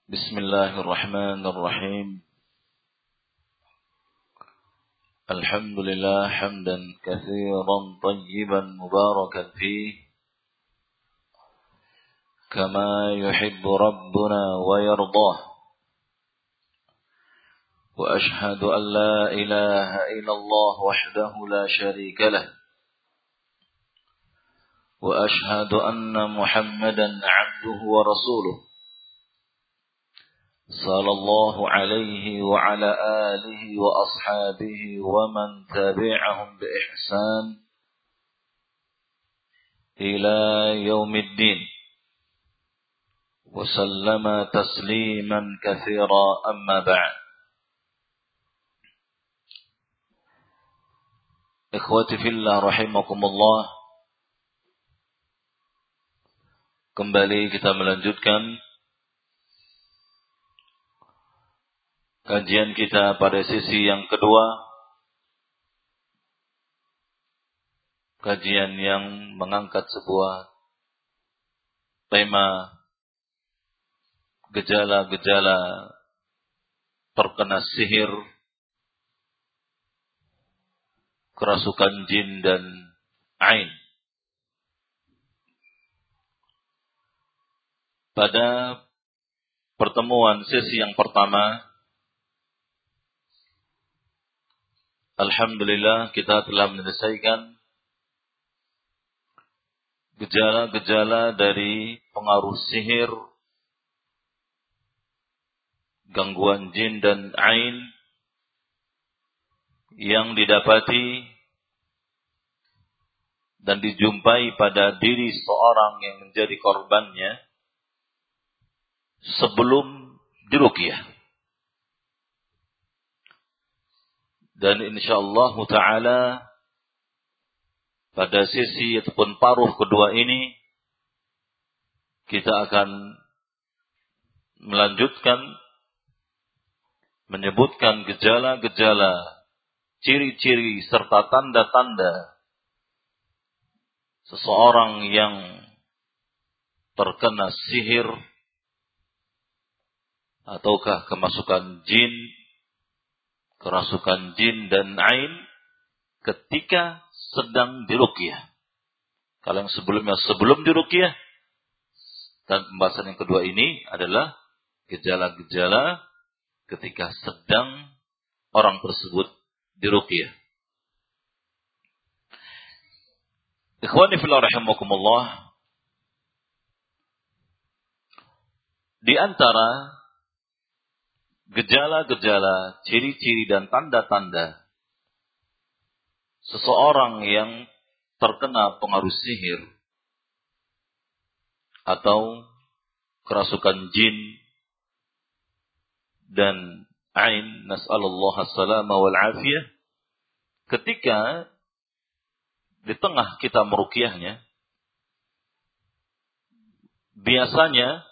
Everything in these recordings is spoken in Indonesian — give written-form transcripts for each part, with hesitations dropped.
بسم الله الرحمن الرحيم الحمد لله حمدا كثيرا طيبا مباركا فيه كما يحب ربنا ويرضاه وأشهد أن لا إله إلا الله وحده لا شريك له وأشهد أن محمدا عبده ورسوله صلى الله عليه وعلى آله وأصحابه ومن تبعهم بإحسان إلى يوم الدين وسلم تسليما كثيرا أما بعد. Ikhwati fillah rahimakumullah, kembali kita melanjutkan kajian kita pada sesi yang kedua, kajian yang mengangkat sebuah tema gejala-gejala terkena sihir, kerasukan jin dan ain. Pada pertemuan sesi yang pertama, alhamdulillah kita telah menyelesaikan gejala-gejala dari pengaruh sihir, gangguan jin dan ain yang didapati dan dijumpai pada diri seorang yang menjadi korbannya sebelum diruqyah. Dan insyaallah ta'ala pada sesi ataupun paruh kedua ini kita akan melanjutkan menyebutkan gejala-gejala, ciri-ciri serta tanda-tanda seseorang yang terkena sihir ataukah kemasukan jin, kerasukan jin dan ain ketika sedang diruqyah. Kalau yang sebelumnya sebelum diruqyah, dan pembahasan yang kedua ini adalah gejala-gejala ketika sedang orang tersebut diruqyah. Ikhwani fillah rahimakumullah, di antara gejala-gejala, ciri-ciri dan tanda-tanda seseorang yang terkena pengaruh sihir atau kerasukan jin dan ain, nas'alullah as-salama wal afiyah, ketika di tengah kita meruqyahnya, biasanya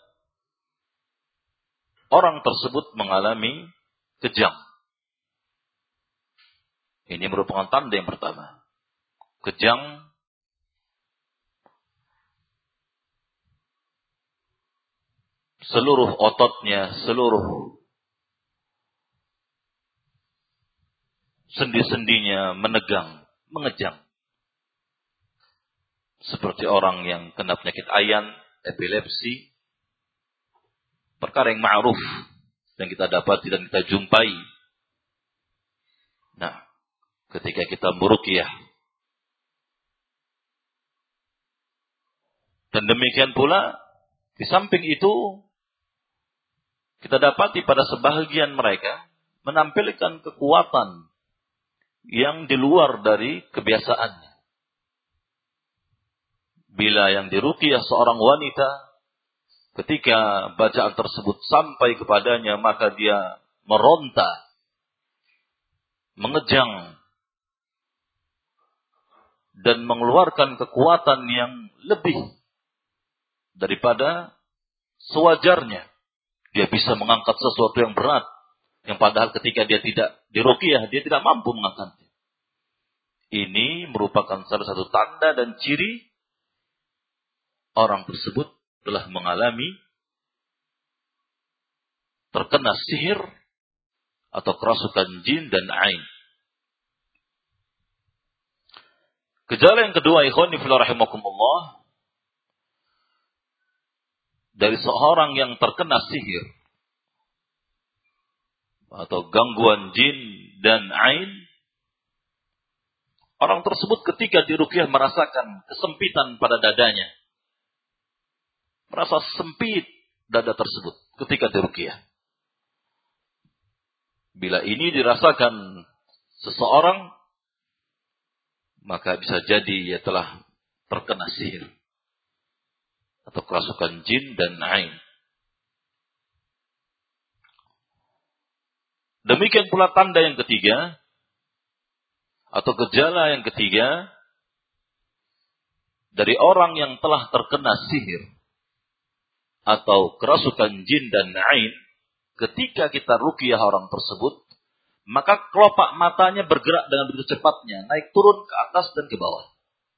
orang tersebut mengalami kejang. Ini merupakan tanda yang pertama. Kejang, seluruh ototnya, seluruh sendi-sendinya menegang, mengejang. Seperti orang yang kena penyakit ayan, epilepsi, perkara yang ma'ruf yang kita dapati dan kita jumpai. Nah, ketika kita meruqyah, dan demikian pula di samping itu kita dapati pada sebahagian mereka menampilkan kekuatan yang di luar dari kebiasaannya. Bila yang diruqyah seorang wanita, ketika bacaan tersebut sampai kepadanya, maka dia meronta, mengejang, dan mengeluarkan kekuatan yang lebih daripada sewajarnya. Dia bisa mengangkat sesuatu yang berat, yang padahal ketika dia tidak diruqyah, dia tidak mampu mengangkatnya. Ini merupakan salah satu tanda dan ciri orang tersebut telah mengalami terkena sihir atau kerasukan jin dan ain. Gejala yang kedua, ikhwani fillah rahimakumullah, dari seorang yang terkena sihir atau gangguan jin dan ain, orang tersebut ketika diruqyah merasakan kesempitan pada dadanya. Merasa sempit dada tersebut ketika diruqyah. Bila ini dirasakan seseorang, maka bisa jadi ia telah terkena sihir atau kerasukan jin dan ain. Demikian pula tanda yang ketiga atau gejala yang ketiga dari orang yang telah terkena sihir atau kerasukan jin dan ain. Ketika kita ruqyah orang tersebut, maka kelopak matanya bergerak dengan begitu cepatnya, naik turun ke atas dan ke bawah.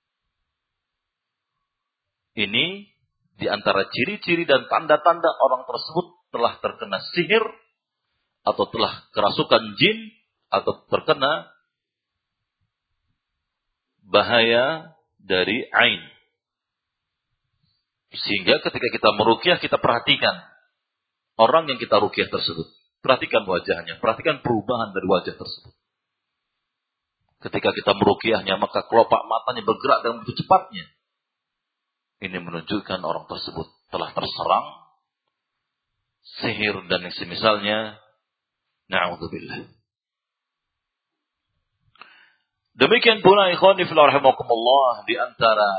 Ini di antara ciri-ciri dan tanda-tanda orang tersebut telah terkena sihir atau telah kerasukan jin atau terkena bahaya dari ain. Sehingga ketika kita meruqyah, kita perhatikan orang yang kita ruqyah tersebut. Perhatikan wajahnya, perhatikan perubahan dari wajah tersebut. Ketika kita meruqyahnya, maka kelopak matanya bergerak dengan begitu cepatnya. Ini menunjukkan orang tersebut telah terserang sihir dan yang semisalnya. Na'udzubillah. Demikian pula ikhwani fillah rahimakumullah, di antara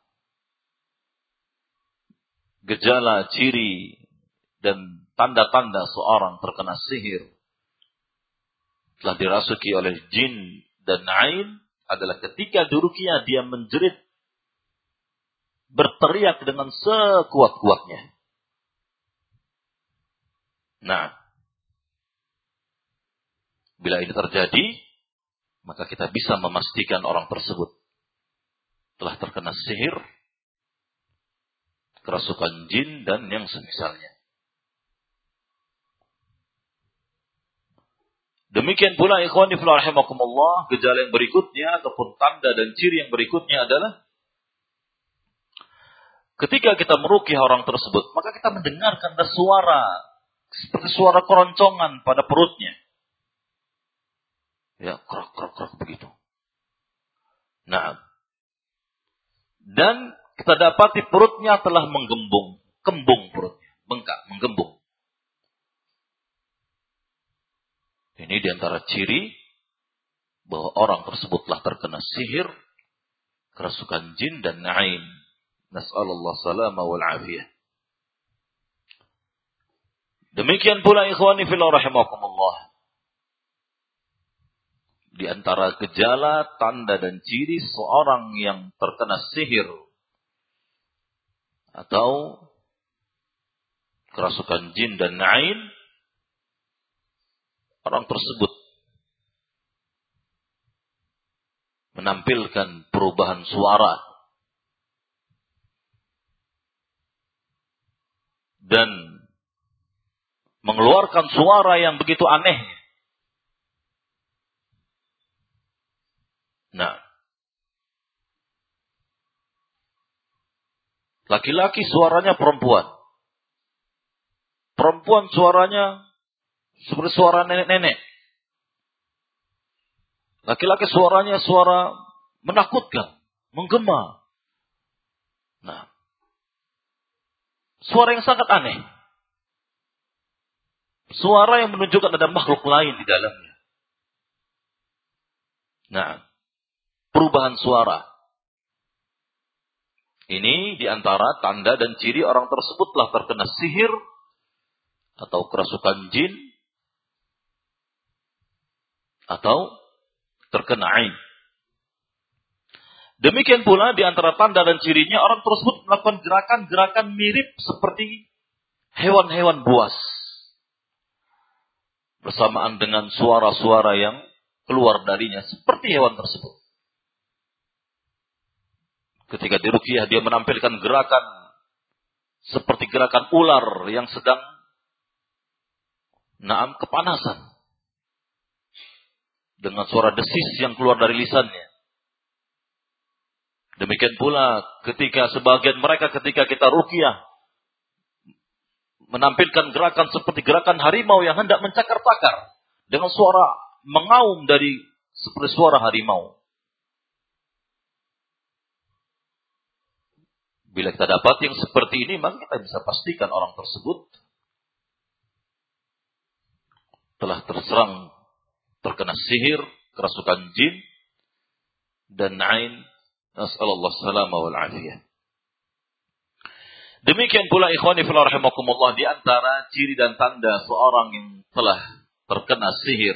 gejala, ciri dan tanda-tanda seorang terkena sihir telah dirasuki oleh jin dan ain adalah ketika diruqyah dia menjerit, berteriak dengan sekuat-kuatnya. Nah, bila ini terjadi, maka kita bisa memastikan orang tersebut telah terkena sihir, kerasukan jin dan yang semisalnya. Demikian pula ikhwani fillah rahimakumullah, gejala yang berikutnya ataupun tanda dan ciri yang berikutnya adalah ketika kita meruqyah orang tersebut, maka kita mendengarkan ada suara seperti suara keroncongan pada perutnya. Ya, krok begitu. Nah, dan kita dapati perutnya telah menggembung, kembung perutnya, bengkak, menggembung. Ini diantara ciri bahwa orang tersebut telah terkena sihir, kerasukan jin dan ain. Nas'alullah salama wal afiyah. Demikian pula ikhwani fillah rahimakumullah. Di antara gejala, tanda dan ciri seorang yang terkena sihir atau kerasukan jin dan ain, orang tersebut menampilkan perubahan suara dan mengeluarkan suara yang begitu aneh. Nah, laki-laki suaranya perempuan. Perempuan suaranya seperti suara nenek-nenek. Laki-laki suaranya suara menakutkan, menggema. Nah, suara yang sangat aneh. Suara yang menunjukkan ada makhluk lain di dalamnya. Nah, perubahan suara. Ini diantara tanda dan ciri orang tersebut telah terkena sihir atau kerasukan jin atau terkena ain. Demikian pula di antara tanda dan cirinya orang tersebut melakukan gerakan-gerakan mirip seperti hewan-hewan buas. Bersamaan dengan suara-suara yang keluar darinya seperti hewan tersebut. Ketika diruqyah dia menampilkan gerakan seperti gerakan ular yang sedang naam kepanasan. Dengan suara desis yang keluar dari lisannya. Demikian pula ketika sebagian mereka ketika kita ruqyah menampilkan gerakan seperti gerakan harimau yang hendak mencakar-cakar dengan suara mengaum dari seperti suara harimau. Bila kita dapat yang seperti ini, maka kita bisa pastikan orang tersebut telah terkena sihir, kerasukan jin, dan ain. Nas'alallah salama wal afiyah. Demikian pula ikhwani fillah rahimakumullah, di antara ciri dan tanda seorang yang telah terkena sihir,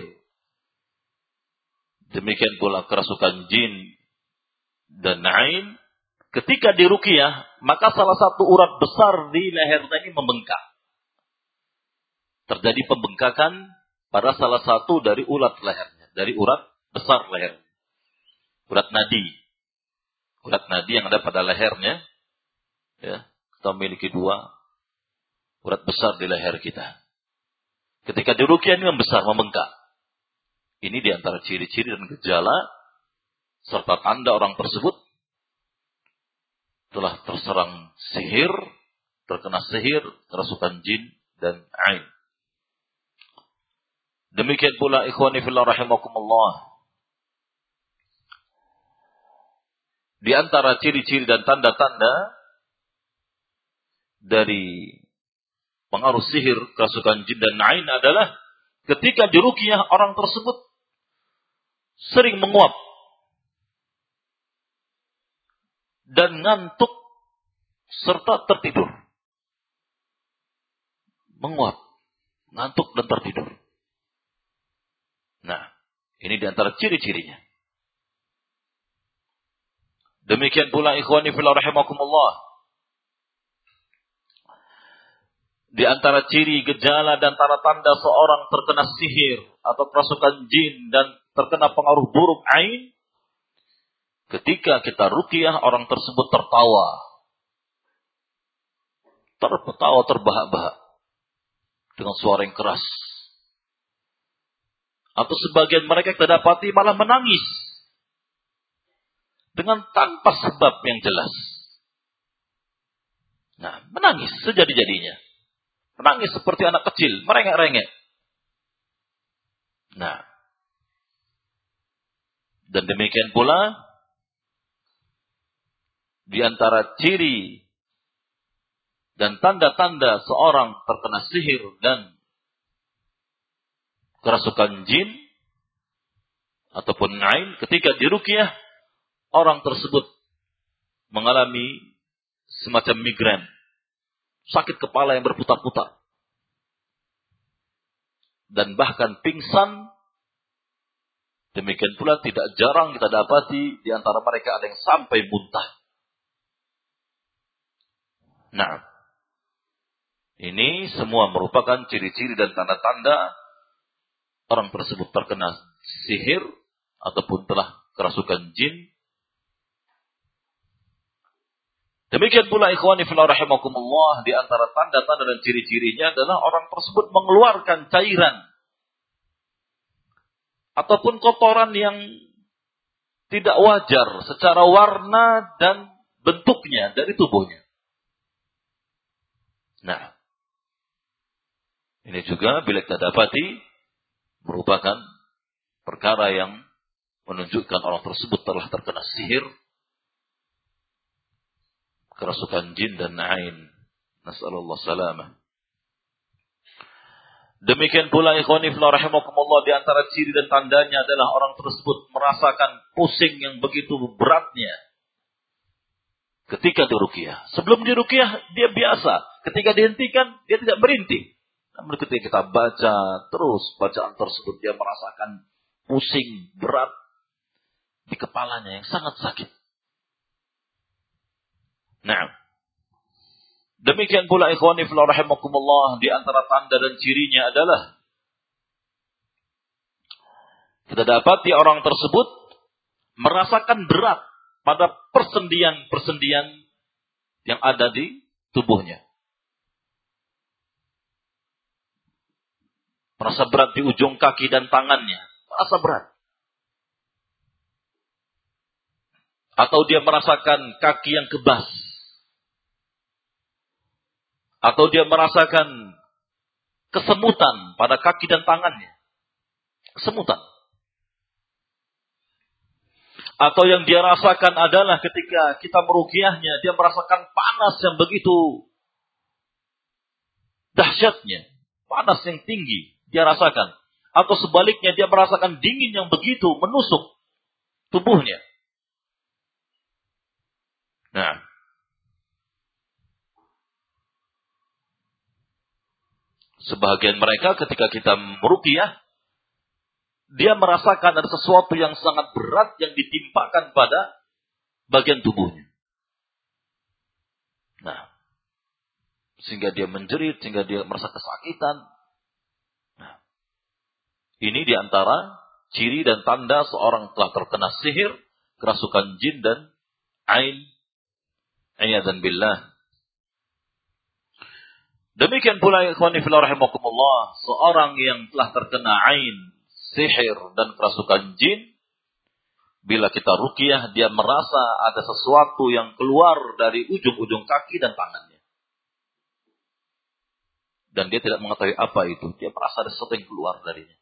demikian pula kerasukan jin dan ain, ketika diruqyah, maka salah satu urat besar di lehernya ini membengkak. Terjadi pembengkakan pada salah satu dari urat lehernya, dari urat besar leher. Urat nadi. Urat nadi yang ada pada lehernya, ya, kita memiliki 2 urat besar di leher kita. Ketika diruqyah ini membesar, membengkak. Ini di antara ciri-ciri dan gejala serta tanda orang tersebut telah terserang sihir, terkena sihir, kerasukan jin dan ain. Demikian pula ikhwani fillah rahimakumullah, di antara ciri-ciri dan tanda-tanda dari pengaruh sihir, kerasukan jin dan ain adalah ketika diruqyah orang tersebut sering menguap dan ngantuk serta tertidur. Menguap, ngantuk dan tertidur. Nah, ini di antara ciri-cirinya. Demikian pula ikhwani fillah rahimakumullah, di antara ciri, gejala dan tanda-tanda seorang terkena sihir atau kerasukan jin dan terkena pengaruh buruk ain, ketika kita ruqyah orang tersebut tertawa terbahak-bahak dengan suara yang keras. Atau sebagian mereka kita dapati malah menangis dengan tanpa sebab yang jelas. Nah, menangis sejadi-jadinya. Menangis seperti anak kecil, merengek-rengek. Nah, dan demikian pula di antara ciri dan tanda-tanda seorang terkena sihir dan kerasukan jin ataupun ain, ketika diruqyah orang tersebut mengalami semacam migrain, sakit kepala yang berputar-putar, dan bahkan pingsan. Demikian pula tidak jarang kita dapati di antara mereka ada yang sampai muntah. Nah, ini semua merupakan ciri-ciri dan tanda-tanda orang tersebut terkena sihir ataupun telah kerasukan jin. Demikian pula ikhwani fillah rahimakumullah, di antara tanda-tanda dan ciri-cirinya adalah orang tersebut mengeluarkan cairan ataupun kotoran yang tidak wajar secara warna dan bentuknya dari tubuhnya. Nah, ini juga bila kita dapati merupakan perkara yang menunjukkan orang tersebut telah terkena sihir, kerasukan jin dan ain. Nas'alullah salamah. Demikian pula ikhwani fillah rahimakumullah, di antara ciri dan tandanya adalah orang tersebut merasakan pusing yang begitu beratnya ketika diruqyah. Sebelum diruqyah dia biasa, ketika dihentikan dia tidak merintih. Namun ketika kita baca terus bacaan tersebut, dia merasakan pusing berat di kepalanya yang sangat sakit. Nah, demikian pula ikhwani fillah rahimakumullah, di antara tanda dan cirinya adalah kita dapati orang tersebut merasakan berat pada persendian-persendian yang ada di tubuhnya. merasa berat di ujung kaki dan tangannya, merasa berat. Atau dia merasakan kaki yang kebas. Atau dia merasakan kesemutan pada kaki dan tangannya. Kesemutan. Atau yang dia rasakan adalah ketika kita meruqyahnya, dia merasakan panas yang begitu dahsyatnya. Panas yang tinggi dia rasakan. Atau sebaliknya dia merasakan dingin yang begitu menusuk tubuhnya. Nah, sebagian mereka ketika kita meruqyah, dia merasakan ada sesuatu yang sangat berat yang ditimpakan pada bagian tubuhnya. Nah, sehingga dia menjerit, sehingga dia merasa kesakitan. Nah, ini diantara ciri dan tanda seorang telah terkena sihir, kerasukan jin dan ain. A'yadzan billah. Demikian pula ikhwani fillah rahimakumullah, seorang yang telah terkena ain, sihir dan kerasukan jin, bila kita ruqyah, dia merasa ada sesuatu yang keluar dari ujung-ujung kaki dan tangannya. Dan dia tidak mengetahui apa itu. Dia merasa ada sesuatu yang keluar darinya.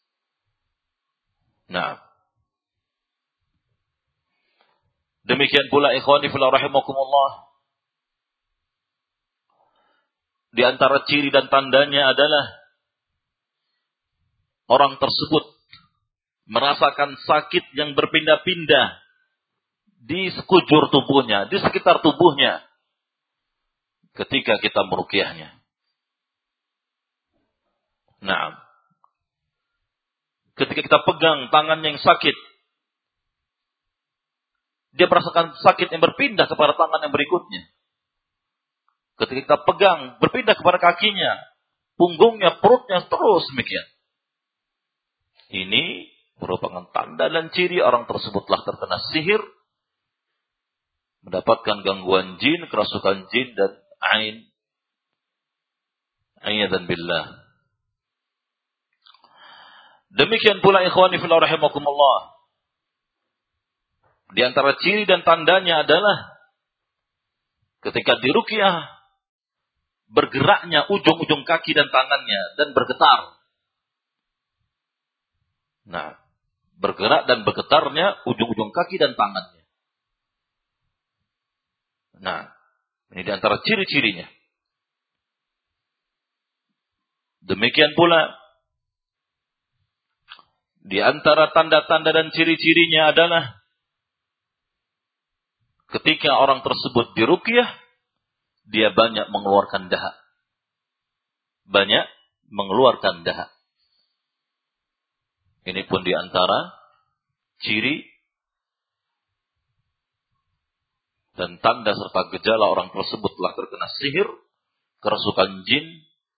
Nah, demikian pula ikhwani fillah rahimakumullah, di antara ciri dan tandanya adalah orang tersebut merasakan sakit yang berpindah-pindah di sekujur tubuhnya, di sekitar tubuhnya ketika kita meruqyahnya. Nah, ketika kita pegang tangannya yang sakit, dia merasakan sakit yang berpindah kepada tangan yang berikutnya. Ketika kita pegang, berpindah kepada kakinya, punggungnya, perutnya, terus demikian. Ini merupakan tanda dan ciri orang tersebut telah terkena sihir, mendapatkan gangguan jin, kerasukan jin dan ain. A'yadzan billah. Demikian pula ikhwani fillah rahimakumullah, di antara ciri dan tandanya adalah ketika diruqyah, bergeraknya ujung-ujung kaki dan tangannya dan bergetar. Nah, bergerak dan bergetarnya ujung-ujung kaki dan tangannya. Nah, ini di antara ciri-cirinya. Demikian pula di antara tanda-tanda dan ciri-cirinya adalah ketika orang tersebut diruqyah, dia banyak mengeluarkan dahak. Banyak mengeluarkan dahak. Ini pun di antara ciri dan tanda serta gejala orang tersebut telah terkena sihir, kerasukan jin.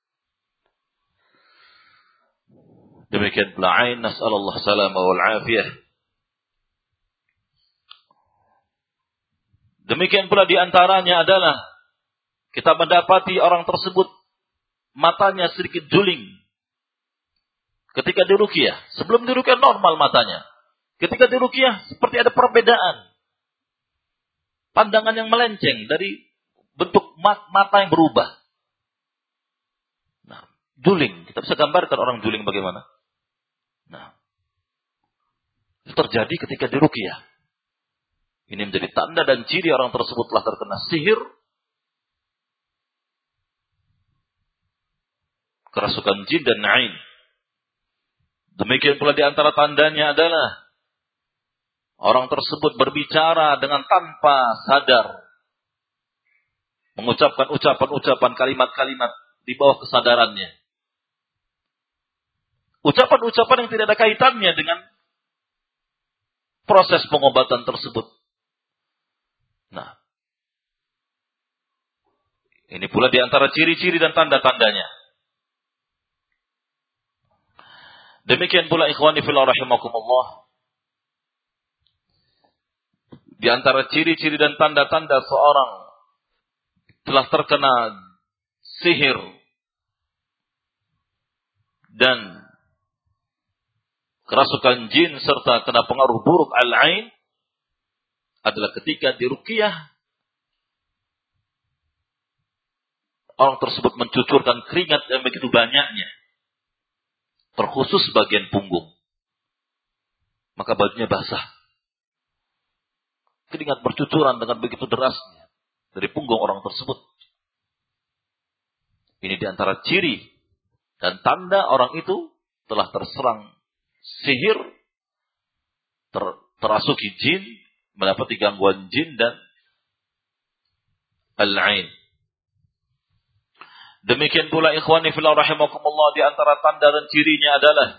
Demikian pula ain, nas'alallah salama wal afiyah. Demikian pula di antaranya adalah kita mendapati orang tersebut matanya sedikit juling ketika diruqyah. Sebelum diruqyah normal matanya. Ketika diruqyah seperti ada perbedaan. Pandangan yang melenceng dari bentuk mata yang berubah. Nah, juling. Kita bisa gambarkan orang juling bagaimana? Nah, itu terjadi ketika diruqyah. Ini menjadi tanda dan ciri orang tersebut telah terkena sihir, kerasukan jin dan ain. Demikian pula di antara tandanya adalah orang tersebut berbicara dengan tanpa sadar, mengucapkan ucapan-ucapan, kalimat-kalimat di bawah kesadarannya. Ucapan-ucapan yang tidak ada kaitannya dengan proses pengobatan tersebut. Nah, ini pula di antara ciri-ciri dan tanda-tandanya. Demikian pula ikhwani fillah rahimakumullah, di antara ciri-ciri dan tanda-tanda seorang telah terkena sihir dan kerasukan jin serta kena pengaruh buruk al-ain adalah ketika diruqyah orang tersebut mencucurkan keringat yang begitu banyaknya, terkhusus bagian punggung. Maka bajunya basah. Keringat bercucuran dengan begitu derasnya dari punggung orang tersebut. Ini diantara ciri dan tanda orang itu telah terserang sihir, terasuki jin, mendapati gangguan jin dan al-ain. Demikian pula ikhwani fillah rahimakumullah, di antara tanda dan cirinya adalah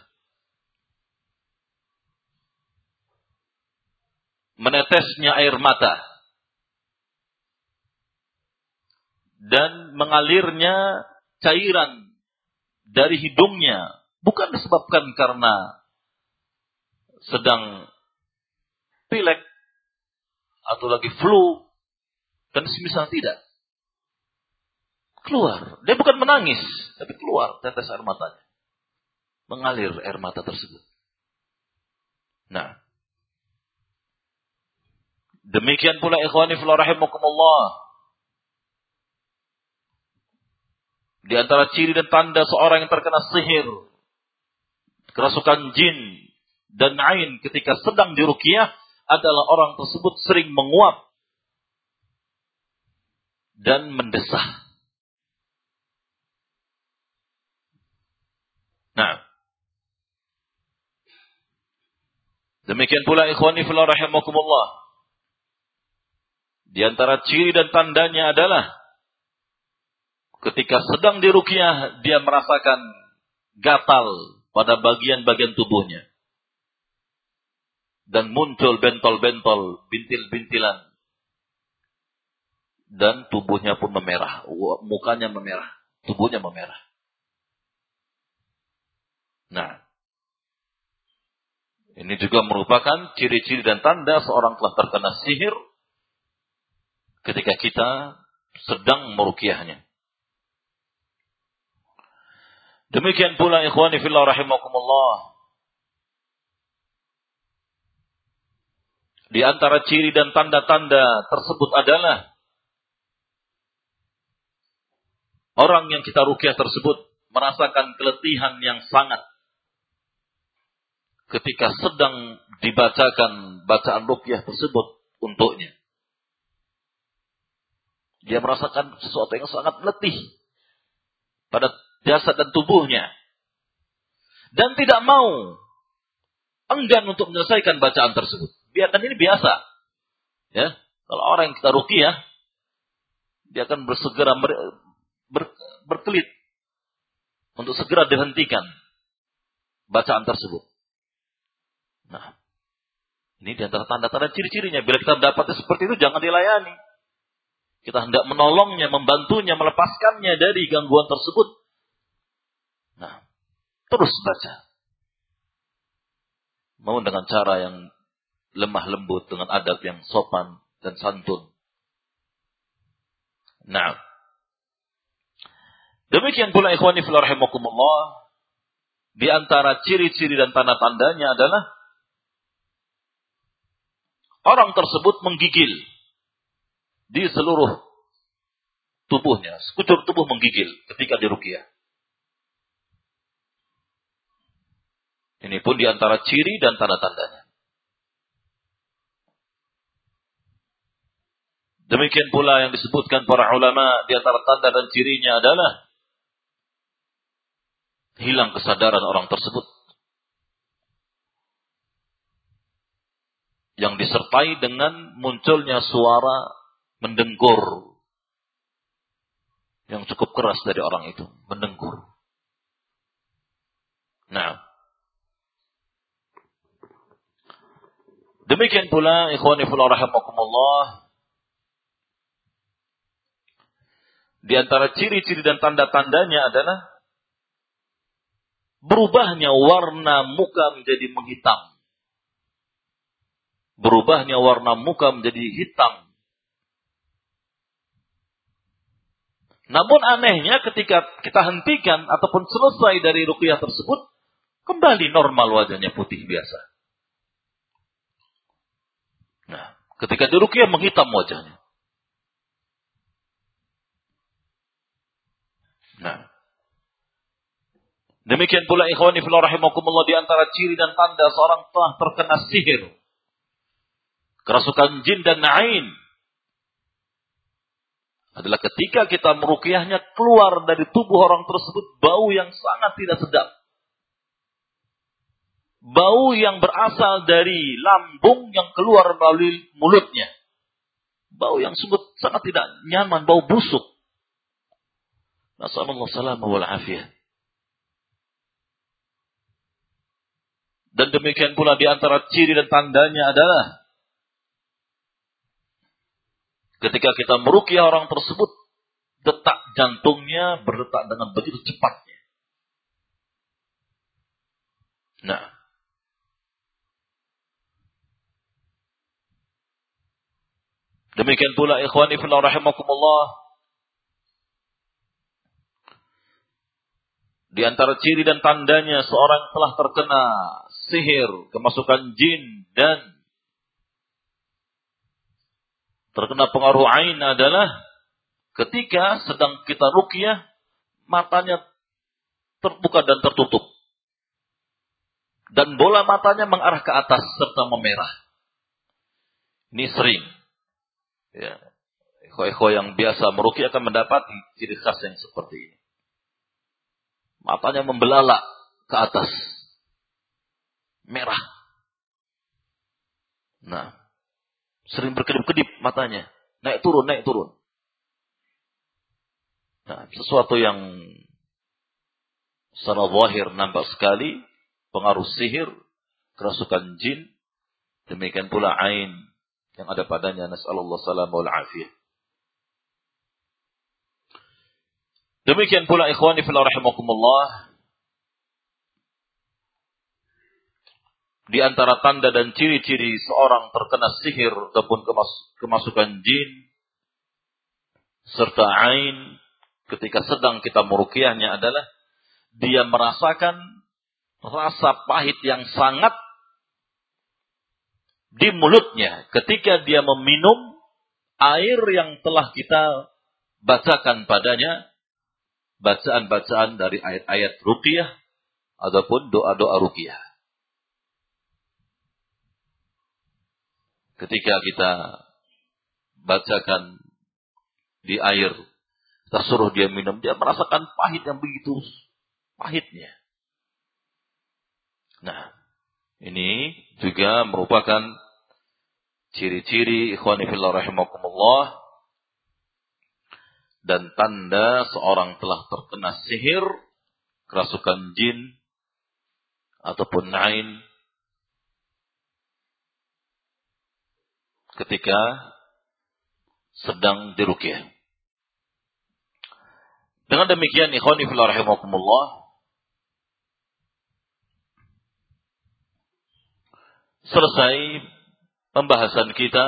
menetesnya air mata dan mengalirnya cairan dari hidungnya, bukan disebabkan karena sedang pilek atau lagi flu dan semisal, tidak. Keluar. Dia bukan menangis, tapi keluar tetes air matanya. Mengalir air mata tersebut. Nah, demikian pula ikhwani fillah rahimakumullah, di antara ciri dan tanda seorang yang terkena sihir, kerasukan jin dan ain ketika sedang diruqyah adalah orang tersebut sering menguap dan mendesah. Nah, demikian pula ikhwani fillah rahimakumullah, di antara ciri dan tandanya adalah ketika sedang diruqyah dia merasakan gatal pada bagian-bagian tubuhnya dan muncul bentol-bentol, bintil-bintilan, dan tubuhnya pun memerah, mukanya memerah, tubuhnya memerah. Nah, ini juga merupakan ciri-ciri dan tanda seorang telah terkena sihir ketika kita sedang meruqyahnya. Demikian pula ikhwani fillah rahimakumullah, di antara ciri dan tanda-tanda tersebut adalah orang yang kita ruqyah tersebut merasakan keletihan yang sangat ketika sedang dibacakan bacaan ruqyah tersebut untuknya. Dia merasakan sesuatu yang sangat letih pada jasad dan tubuhnya. Dan tidak mau, enggan untuk menyelesaikan bacaan tersebut. Biarkan ini biasa. Ya, kalau orang yang kita ruqyah, dia akan bersegera berkelit untuk segera dihentikan bacaan tersebut. Nah, ini di antara tanda-tanda ciri-cirinya. Bila kita mendapatnya seperti itu, jangan dilayani. Kita hendak menolongnya, membantunya, melepaskannya dari gangguan tersebut. Nah, terus baca. Mau dengan cara yang lemah lembut, dengan adab yang sopan dan santun. Nah, demikian pula ikhwani fillah rahimakumullah, di antara ciri-ciri dan tanda-tandanya adalah orang tersebut menggigil di seluruh tubuhnya, sekujur tubuh menggigil ketika diruqyah. Ini pun di antara ciri dan tanda-tandanya. Demikian pula yang disebutkan para ulama, di antara tanda dan cirinya adalah hilang kesadaran orang tersebut, yang disertai dengan munculnya suara mendengkur yang cukup keras dari orang itu, mendengkur. Nah, demikian pula ikhwani fillah rahimakumullah, di antara ciri-ciri dan tanda-tandanya adalah berubahnya warna muka menjadi menghitam. Berubahnya warna muka menjadi hitam. Namun anehnya ketika kita hentikan ataupun selesai dari ruqyah tersebut, kembali normal wajahnya putih biasa. Nah, ketika di ruqyah menghitam wajahnya. Nah, demikian pula ikhwani fillah rahimakumullah, di antara ciri dan tanda seorang telah terkena sihir, kerasukan jin dan ain, adalah ketika kita meruqyahnya keluar dari tubuh orang tersebut bau yang sangat tidak sedap. Bau yang berasal dari lambung yang keluar melalui mulutnya. Bau yang sungguh sangat tidak nyaman, bau busuk. Nasallallahu salamah wal afiyah. Dan demikian pula di antara ciri dan tandanya adalah ketika kita meruqyah orang tersebut, detak jantungnya berdetak dengan begitu cepatnya. Nah, demikian pula ikhwani fillah rahimakumullah, di antara ciri dan tandanya seorang telah terkena sihir, kemasukan jin dan terkena pengaruh ain adalah ketika sedang kita ruqyah, matanya terbuka dan tertutup. Dan bola matanya mengarah ke atas serta memerah. Ini sering. Ya. Ikhwah yang biasa meruqyah akan mendapati ciri khas yang seperti ini. Matanya membelalak ke atas. Merah. Nah, sering berkedip-kedip matanya. Naik turun, naik turun. Nah, sesuatu yang secara zahir nampak sekali. Pengaruh sihir, kerasukan jin. Demikian pula ain yang ada padanya. Nas'alullah salam wal afiyah. Demikian pula ikhwani fillah rahimakumullah, di antara tanda dan ciri-ciri seorang terkena sihir ataupun kemasukan jin serta ain ketika sedang kita meruqyahnya adalah dia merasakan rasa pahit yang sangat di mulutnya ketika dia meminum air yang telah kita bacakan padanya, bacaan-bacaan dari ayat-ayat ruqyah ataupun doa-doa ruqyah. Ketika kita bacakan di air, kita suruh dia minum, dia merasakan pahit yang begitu pahitnya. Nah, ini juga merupakan ciri-ciri ikhwani fillah rahimakumullah dan tanda seorang telah terkena sihir, kerasukan jin ataupun ain ketika sedang diruqyah. Dengan demikian ikhwani fillah rahimakumullah, selesai pembahasan kita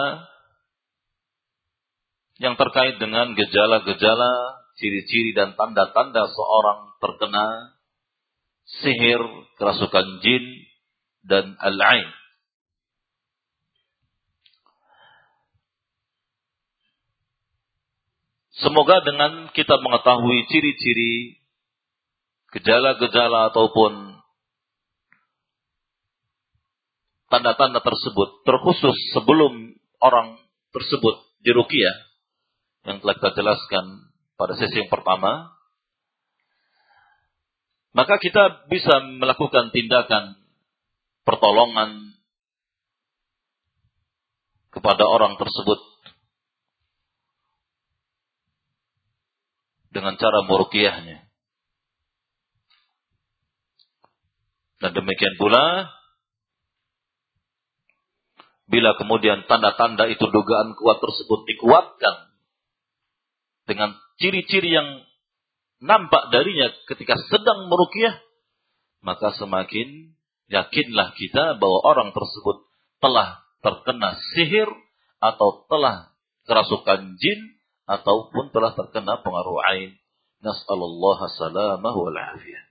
yang terkait dengan gejala-gejala, ciri-ciri dan tanda-tanda seorang terkena sihir, kerasukan jin dan al-ain. Semoga dengan kita mengetahui ciri-ciri, gejala-gejala ataupun tanda-tanda tersebut, terkhusus sebelum orang tersebut diruqyah, yang telah kita jelaskan pada sesi yang pertama, maka kita bisa melakukan tindakan pertolongan kepada orang tersebut dengan cara meruqyahnya. Dan demikian pula bila kemudian tanda-tanda itu, dugaan kuat tersebut dikuatkan dengan ciri-ciri yang nampak darinya ketika sedang meruqyah, maka semakin yakinlah kita bahwa orang tersebut telah terkena sihir atau telah kerasukan jin ataupun telah terkena pengaruh ain. Nas'alullah salamah wal afiyah.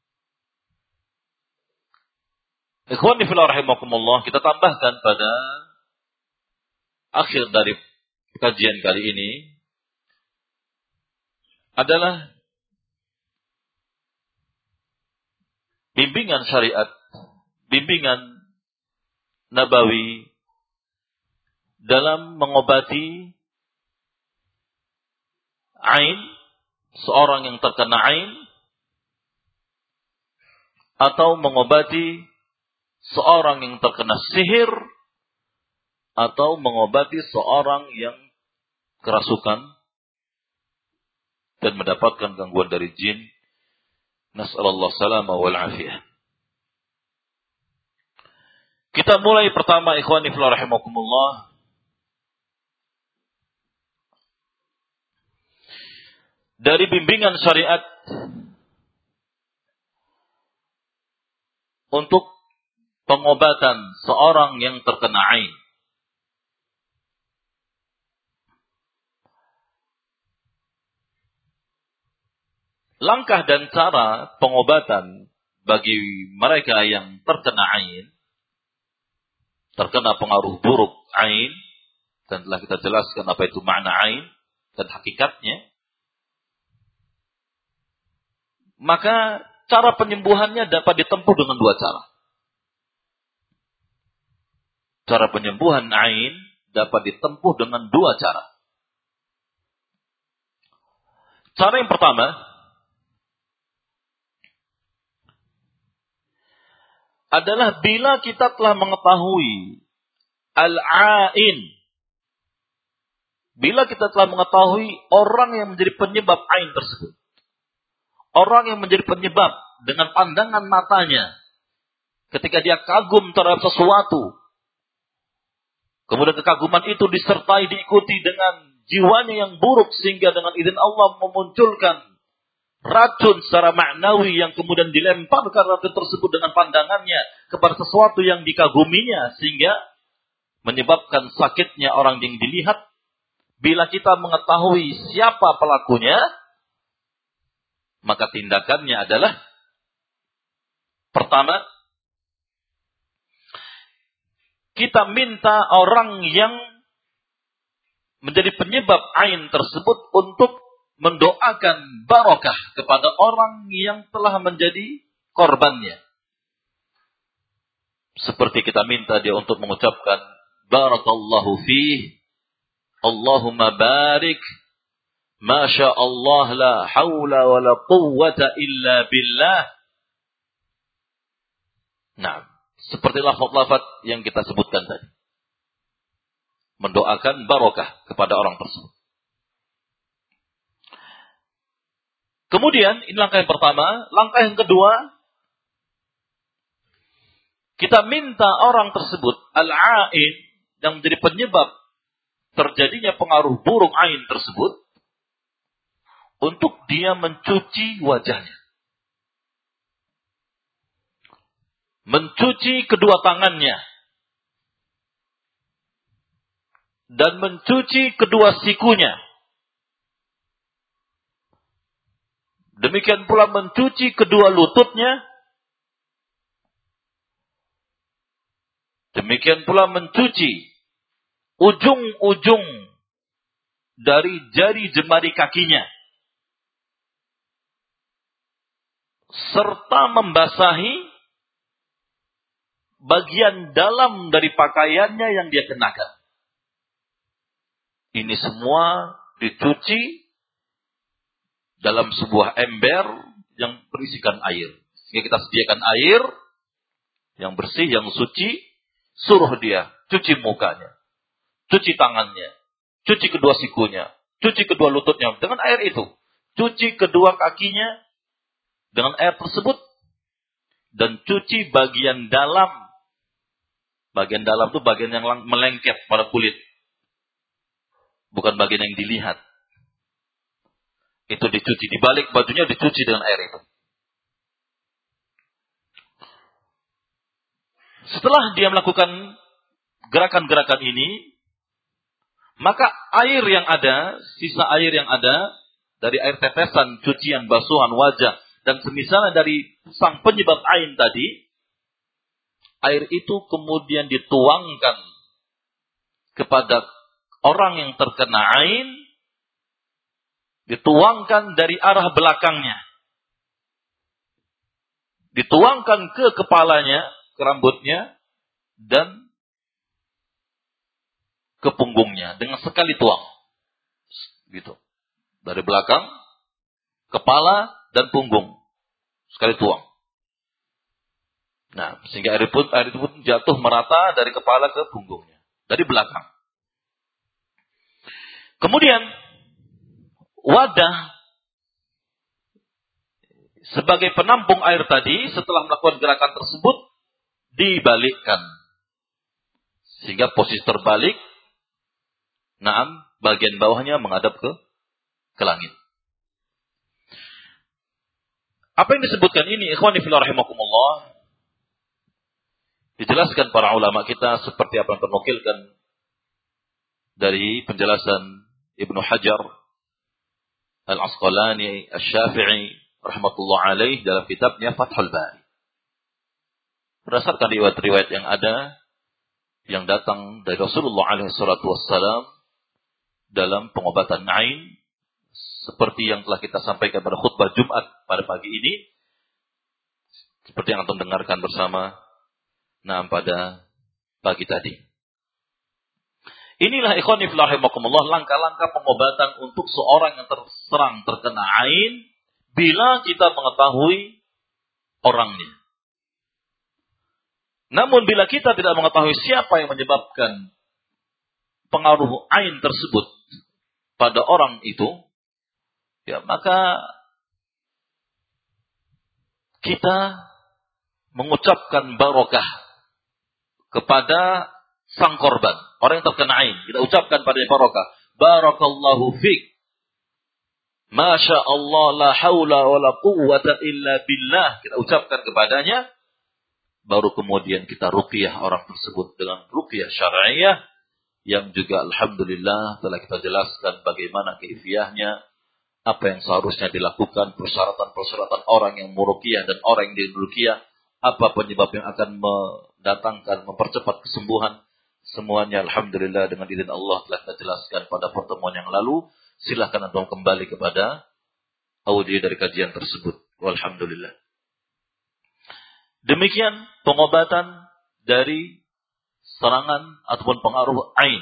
Ikhwani fillah rahimakumullah, kita tambahkan pada akhir dari kajian kali ini adalah bimbingan syariat, bimbingan nabawi dalam mengobati ain, seorang yang terkena ain, atau mengobati seorang yang terkena sihir, atau mengobati seorang yang kerasukan dan mendapatkan gangguan dari jin. Nas'alullah salamah wal afiyah. Kita mulai pertama, ikhwani fillah rahimakumullah, dari bimbingan syariat untuk pengobatan seorang yang terkena ain. Langkah dan cara pengobatan bagi mereka yang terkena ain, terkena pengaruh buruk ain, dan telah kita jelaskan apa itu makna ain dan hakikatnya. Maka cara penyembuhannya dapat ditempuh dengan dua cara. Cara penyembuhan ain dapat ditempuh dengan dua cara. Cara yang pertama adalah bila kita telah mengetahui al-ain, bila kita telah mengetahui orang yang menjadi penyebab ain tersebut, orang yang menjadi penyebab dengan pandangan matanya, ketika dia kagum terhadap sesuatu, kemudian kekaguman itu disertai diikuti dengan jiwanya yang buruk, sehingga dengan izin Allah memunculkan racun secara maknawi yang kemudian dilemparkan racun tersebut dengan pandangannya kepada sesuatu yang dikaguminya, sehingga menyebabkan sakitnya orang yang dilihat. Bila kita mengetahui siapa pelakunya, maka tindakannya adalah pertama, kita minta orang yang menjadi penyebab ain tersebut untuk mendoakan barakah kepada orang yang telah menjadi korbannya. Seperti kita minta dia untuk mengucapkan barakallahu fih, Allahumma barik, masya Allah la hawla wa la quwwata illa billah. Nah, seperti lafaz-lafaz yang kita sebutkan tadi. Mendoakan barakah kepada orang tersebut. Kemudian, ini langkah yang pertama. Langkah yang kedua, kita minta orang tersebut, al-ain, yang menjadi penyebab terjadinya pengaruh buruk ain tersebut, untuk dia mencuci wajahnya. Mencuci kedua tangannya. Dan mencuci kedua sikunya. Demikian pula mencuci kedua lututnya. Demikian pula mencuci ujung-ujung dari jari jemari kakinya. Serta membasahi bagian dalam dari pakaiannya yang dia kenakan. Ini semua dicuci dalam sebuah ember yang berisikan air. Sehingga kita sediakan air yang bersih, yang suci. Suruh dia cuci mukanya, cuci tangannya, cuci kedua sikunya, cuci kedua lututnya dengan air itu. Cuci kedua kakinya dengan air tersebut. Dan cuci bagian dalam. Bagian dalam itu bagian yang melengket pada kulit. Bukan bagian yang dilihat. Itu dicuci. Di balik bajunya dicuci dengan air itu. Setelah dia melakukan gerakan-gerakan ini, maka air yang ada, sisa air yang ada dari air tetesan, cucian, basuhan wajah, dan semisalnya dari sang penyebab ain tadi, air itu kemudian dituangkan kepada orang yang terkena ain, dituangkan dari arah belakangnya. Dituangkan ke kepalanya, ke rambutnya, dan ke punggungnya dengan sekali tuang. Gitu. Dari belakang, kepala, dan punggung. Sekali tuang. Nah, sehingga air itu pun jatuh merata dari kepala ke punggungnya. Dari belakang. Kemudian, wadah sebagai penampung air tadi, setelah melakukan gerakan tersebut, dibalikkan. Sehingga posisi terbalik, bagian bawahnya menghadap ke langit. Apa yang disebutkan ini, ikhwani fillah rahimakumullah, dijelaskan para ulama kita seperti apa yang ternukilkan dari penjelasan Ibnu Hajar Al-Asqalani Asy-Syafi'i rahmatullah alaih dalam kitabnya Fathul Bari. Berdasarkan riwayat-riwayat yang ada yang datang dari Rasulullah alaihi salatu wassalam dalam pengobatan ain seperti yang telah kita sampaikan pada khutbah Jumat pada pagi ini, seperti yang antum dengarkan bersama pada pagi tadi. Inilah ikhwani fillah rahimakumullah langkah-langkah pengobatan untuk seorang yang terkena ain bila kita mengetahui orangnya. Namun bila kita tidak mengetahui siapa yang menyebabkan pengaruh ain tersebut pada orang itu, ya maka kita mengucapkan barokah kepada sang korban, orang yang terkena ain. Kita ucapkan pada barokah, barakallahu fik, masya Allah, la haula wa la quwwata illa billah. Kita ucapkan kepadanya, baru kemudian kita ruqyah orang tersebut dengan ruqyah syar'iyah yang juga alhamdulillah telah kita jelaskan bagaimana kaifiahnya, apa yang seharusnya dilakukan, persyaratan-persyaratan orang yang meruqyah dan orang yang diruqyah, apa penyebab yang akan mendatangkan, mempercepat kesembuhan. Semuanya alhamdulillah dengan izin Allah telah kita jelaskan pada pertemuan yang lalu. Silahkan Anda kembali kepada audio dari kajian tersebut. Walhamdulillah. Demikian pengobatan dari serangan ataupun pengaruh ain.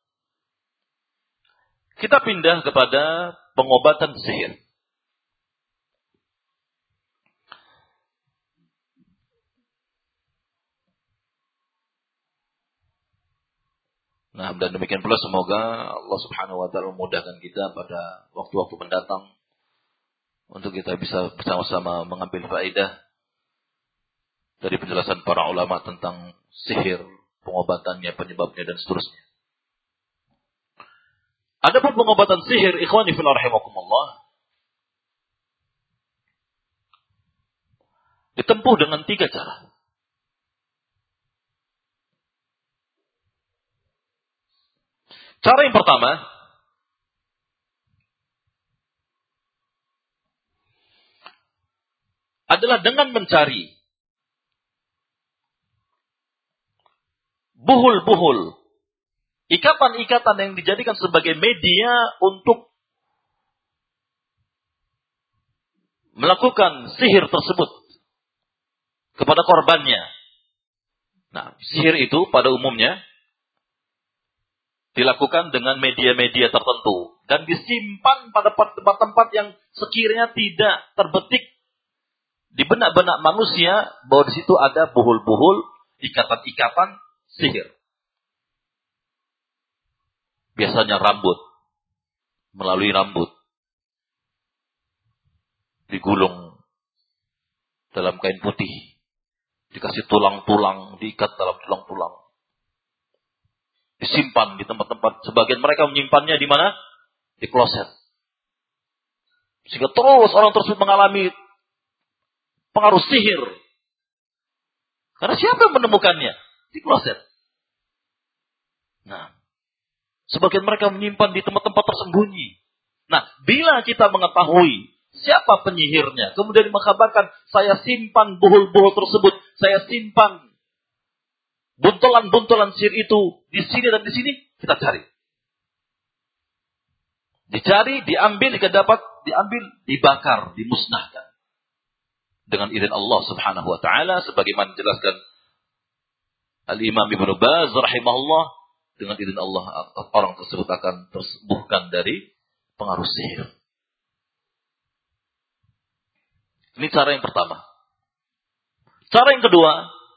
Kita pindah kepada pengobatan sihir. Nah, dan demikian pula semoga Allah Subhanahu wa taala memudahkan kita pada waktu-waktu mendatang untuk kita bisa bersama-sama mengambil faedah dari penjelasan para ulama tentang sihir, pengobatannya, penyebabnya dan seterusnya. Adapun pengobatan sihir, ikhwani fillah rahimakumullah, ditempuh dengan 3 cara. Cara yang pertama adalah dengan mencari buhul-buhul, ikatan-ikatan yang dijadikan sebagai media untuk melakukan sihir tersebut kepada korbannya. Nah, sihir itu pada umumnya dilakukan dengan media-media tertentu dan disimpan pada tempat-tempat yang sekiranya tidak terbetik di benak-benak manusia bahwa di situ ada buhul-buhul, ikatan-ikatan sihir. Biasanya rambut, melalui rambut digulung dalam kain putih, dikasih tulang-tulang, diikat dalam tulang-tulang, disimpan di tempat-tempat. Sebagian mereka menyimpannya di mana? Di kloset. Sehingga terus orang tersebut mengalami pengaruh sihir. Karena siapa yang menemukannya? Di kloset. Nah, Sebagian mereka menyimpan di tempat-tempat tersembunyi. Nah, bila kita mengetahui siapa penyihirnya, kemudian mengkabarkan, saya simpan buhul-buhul tersebut, saya simpan buntelan-buntelan sihir itu di sini dan di sini, kita cari. Dicari, diambil, jika dapat, diambil, dibakar, dimusnahkan. Dengan izin Allah subhanahu wa ta'ala, sebagaimana dijelaskan Al-Imam Ibnu Baz rahimahullah, dengan izin Allah, orang tersebut akan tersembuhkan dari pengaruh sihir. Ini cara yang pertama. Cara yang kedua,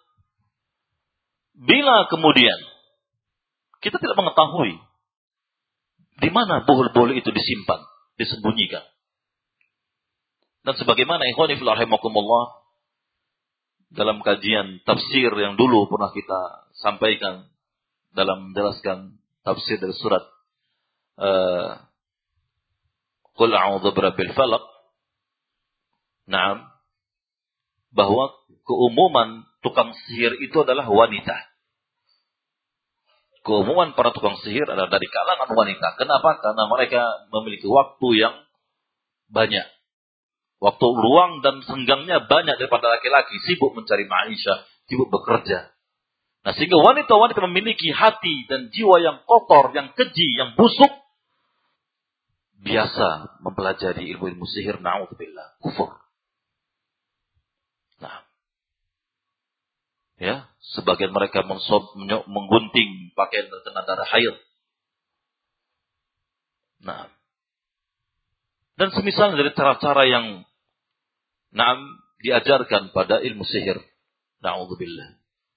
bila kemudian kita tidak mengetahui di mana buhul-buhul itu disimpan, disembunyikan. Dan sebagaimana ikhwani fillah rahimakumullah, dalam kajian tafsir yang dulu pernah kita sampaikan dalam menjelaskan tafsir dari surat Qul a'udzu birabbil falaq. Naam, bahwa keumuman tukang sihir itu adalah wanita. Keumuman para tukang sihir adalah dari kalangan wanita. Kenapa? Karena mereka memiliki waktu yang banyak. Waktu luang dan senggangnya banyak daripada laki-laki. Sibuk mencari maisha, sibuk bekerja. Nah, sehingga wanita-wanita memiliki hati dan jiwa yang kotor, yang keji, yang busuk. Biasa mempelajari ilmu-ilmu sihir. Na'udzubillah. Kufur. Nah, ya, sebagian mereka menggunting pakaian terkena darah haid. Nah, dan semisal dari cara-cara yang diajarkan pada ilmu sihir. Na'udzubillah.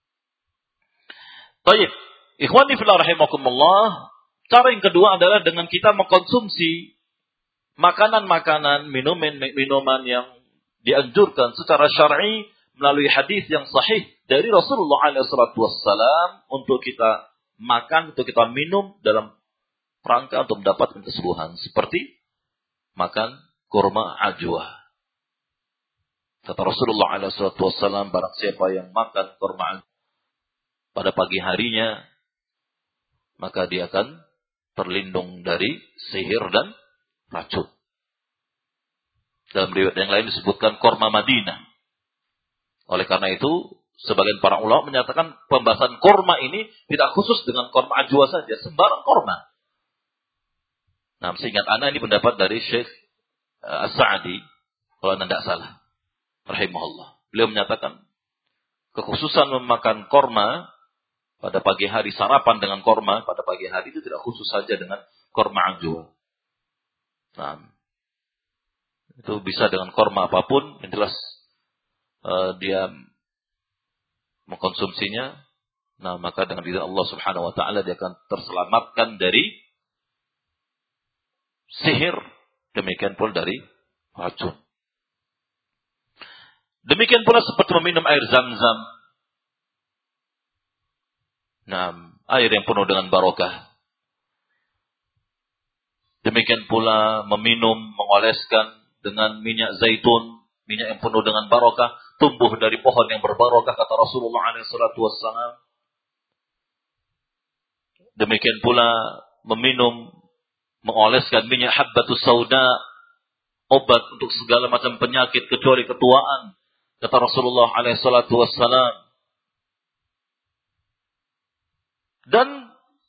Baik, ikhwani fillah rahimakumullah, cara yang kedua adalah dengan kita mengkonsumsi makanan-makanan, minuman yang dianjurkan secara syar'i melalui hadis yang sahih dari Rasulullah SAW untuk kita makan, untuk kita minum dalam rangka untuk mendapatkan kesembuhan. Seperti makan kurma ajwa. Kata Rasulullah SAW, barang siapa yang makan kurma ajwa pada pagi harinya, maka dia akan terlindung dari sihir dan racun. Dalam riwayat yang lain disebutkan kurma Madinah. Oleh karena itu, sebagian para ulama menyatakan pembahasan kurma ini tidak khusus dengan kurma ajwa saja, sembarang kurma. Nah, seingat ana ini pendapat dari Syekh As-Sa'di, kalau anda tidak salah, rahimahullah. Beliau menyatakan kekhususan memakan kurma pada pagi hari, sarapan dengan kurma pada pagi hari itu tidak khusus saja dengan kurma ajwa. Nah, itu bisa dengan kurma apapun, yang jelas dia mengkonsumsinya. Nah, maka dengan izin Allah Subhanahu wa taala dia akan terselamatkan dari sihir, demikian pula dari racun. Demikian pula seperti meminum air Zam-Zam. Nah, air yang penuh dengan barokah. Demikian pula meminum, mengoleskan dengan minyak zaitun, minyak yang penuh dengan barokah, tumbuh dari pohon yang berbarokah, kata Rasulullah SAW. Demikian pula meminum, mengoleskan minyak habbatus sauda, obat untuk segala macam penyakit kecuali ketuaan, kata Rasulullah SAW. Dan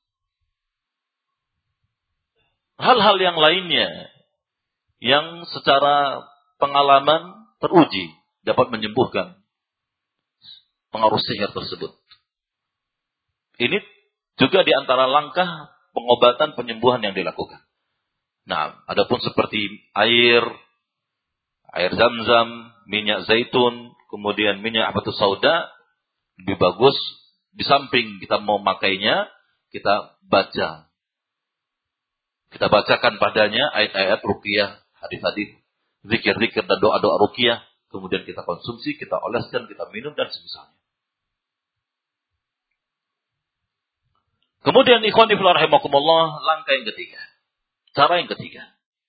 hal-hal yang lainnya yang secara pengalaman teruji dapat menyembuhkan pengaruh sihir tersebut. Ini juga di antara langkah pengobatan penyembuhan yang dilakukan. Nah, adapun seperti air Zam-Zam, minyak zaitun, kemudian minyak habbatus sauda, lebih bagus di samping kita mau makainya, kita baca. Kita bacakan padanya ayat-ayat ruqyah, hadis-hadis, zikir-zikir dan doa-doa ruqyah, kemudian kita konsumsi, kita oleskan, kita minum dan semisalnya. Kemudian ikhwani fillah rahimakumullah, langkah yang ketiga. Cara yang ketiga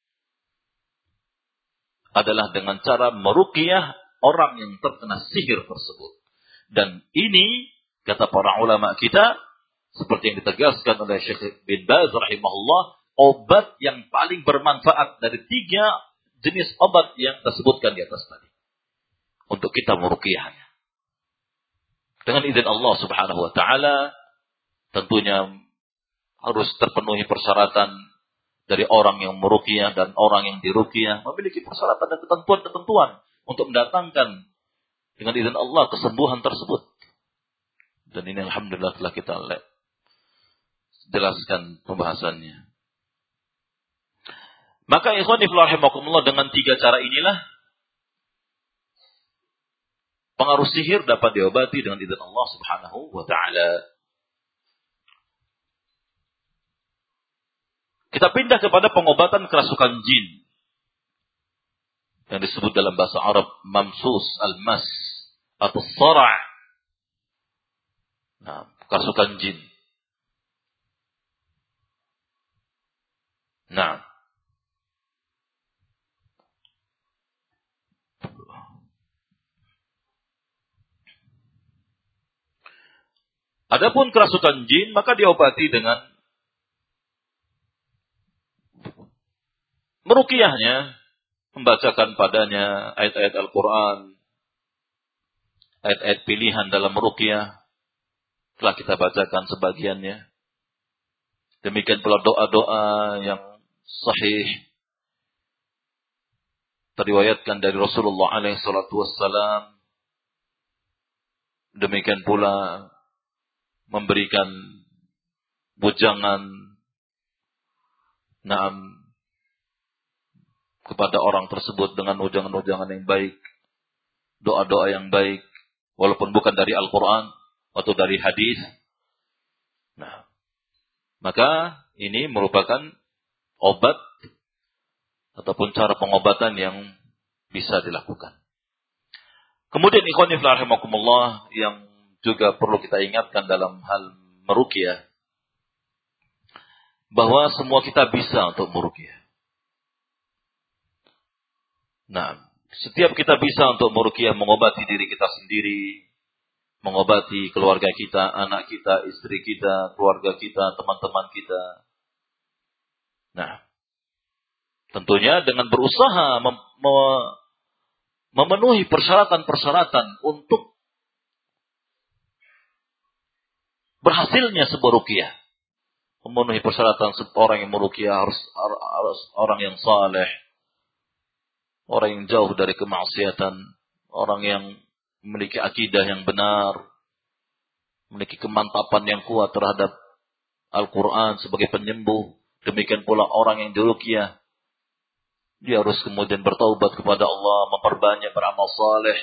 adalah dengan cara meruqyah orang yang terkena sihir tersebut. Dan ini kata para ulama kita seperti yang ditegaskan oleh Syekh bin Baz rahimahullah, obat yang paling bermanfaat dari 3 jenis obat yang tersebutkan di atas tadi. Untuk kita meruqyahnya. Dengan izin Allah subhanahu wa ta'ala, tentunya harus terpenuhi persyaratan dari orang yang meruqyah dan orang yang diruqyah. Memiliki persyaratan dan ketentuan-ketentuan untuk mendatangkan dengan izin Allah kesembuhan tersebut. Dan ini alhamdulillah telah kita jelaskan pembahasannya. Maka ikhwani fillah rahimakumullah, dengan 3 cara inilah pengaruh sihir dapat diobati dengan izin Allah subhanahu wa ta'ala. Kita pindah kepada pengobatan kerasukan jin. Yang disebut dalam bahasa Arab mamsus, al-mas, atau sara'. Nah, kerasukan jin. Nah, adapun kerasukan jin maka diobati dengan meruqyahnya, membacakan padanya ayat-ayat Al-Quran, ayat-ayat pilihan dalam meruqyah telah kita bacakan sebagiannya. Demikian pula doa-doa yang sahih teriwayatkan dari Rasulullah alaihi salatu wassalam. Demikian pula memberikan bujangan kepada orang tersebut dengan ujangan-ujangan yang baik, doa-doa yang baik, walaupun bukan dari Al-Quran atau dari hadis. Nah, maka ini merupakan obat ataupun cara pengobatan yang bisa dilakukan. Kemudian ikhwani fillah rahimakumullah, yang juga perlu kita ingatkan dalam hal meruqyah, bahwa semua kita bisa untuk meruqyah. Nah, setiap kita bisa untuk meruqyah, mengobati diri kita sendiri, mengobati keluarga kita, anak kita, istri kita, keluarga kita, teman-teman kita. Nah, tentunya dengan berusaha memenuhi persyaratan-persyaratan untuk berhasilnya sebuah ruqyah. Memenuhi persyaratan orang yang meruqyah harus orang yang saleh, orang yang jauh dari kemaksiatan, orang yang memiliki akidah yang benar, memiliki kemantapan yang kuat terhadap Al-Quran sebagai penyembuh. Demikian pula orang yang diruqyah, dia harus kemudian bertaubat kepada Allah, memperbanyak beramal saleh.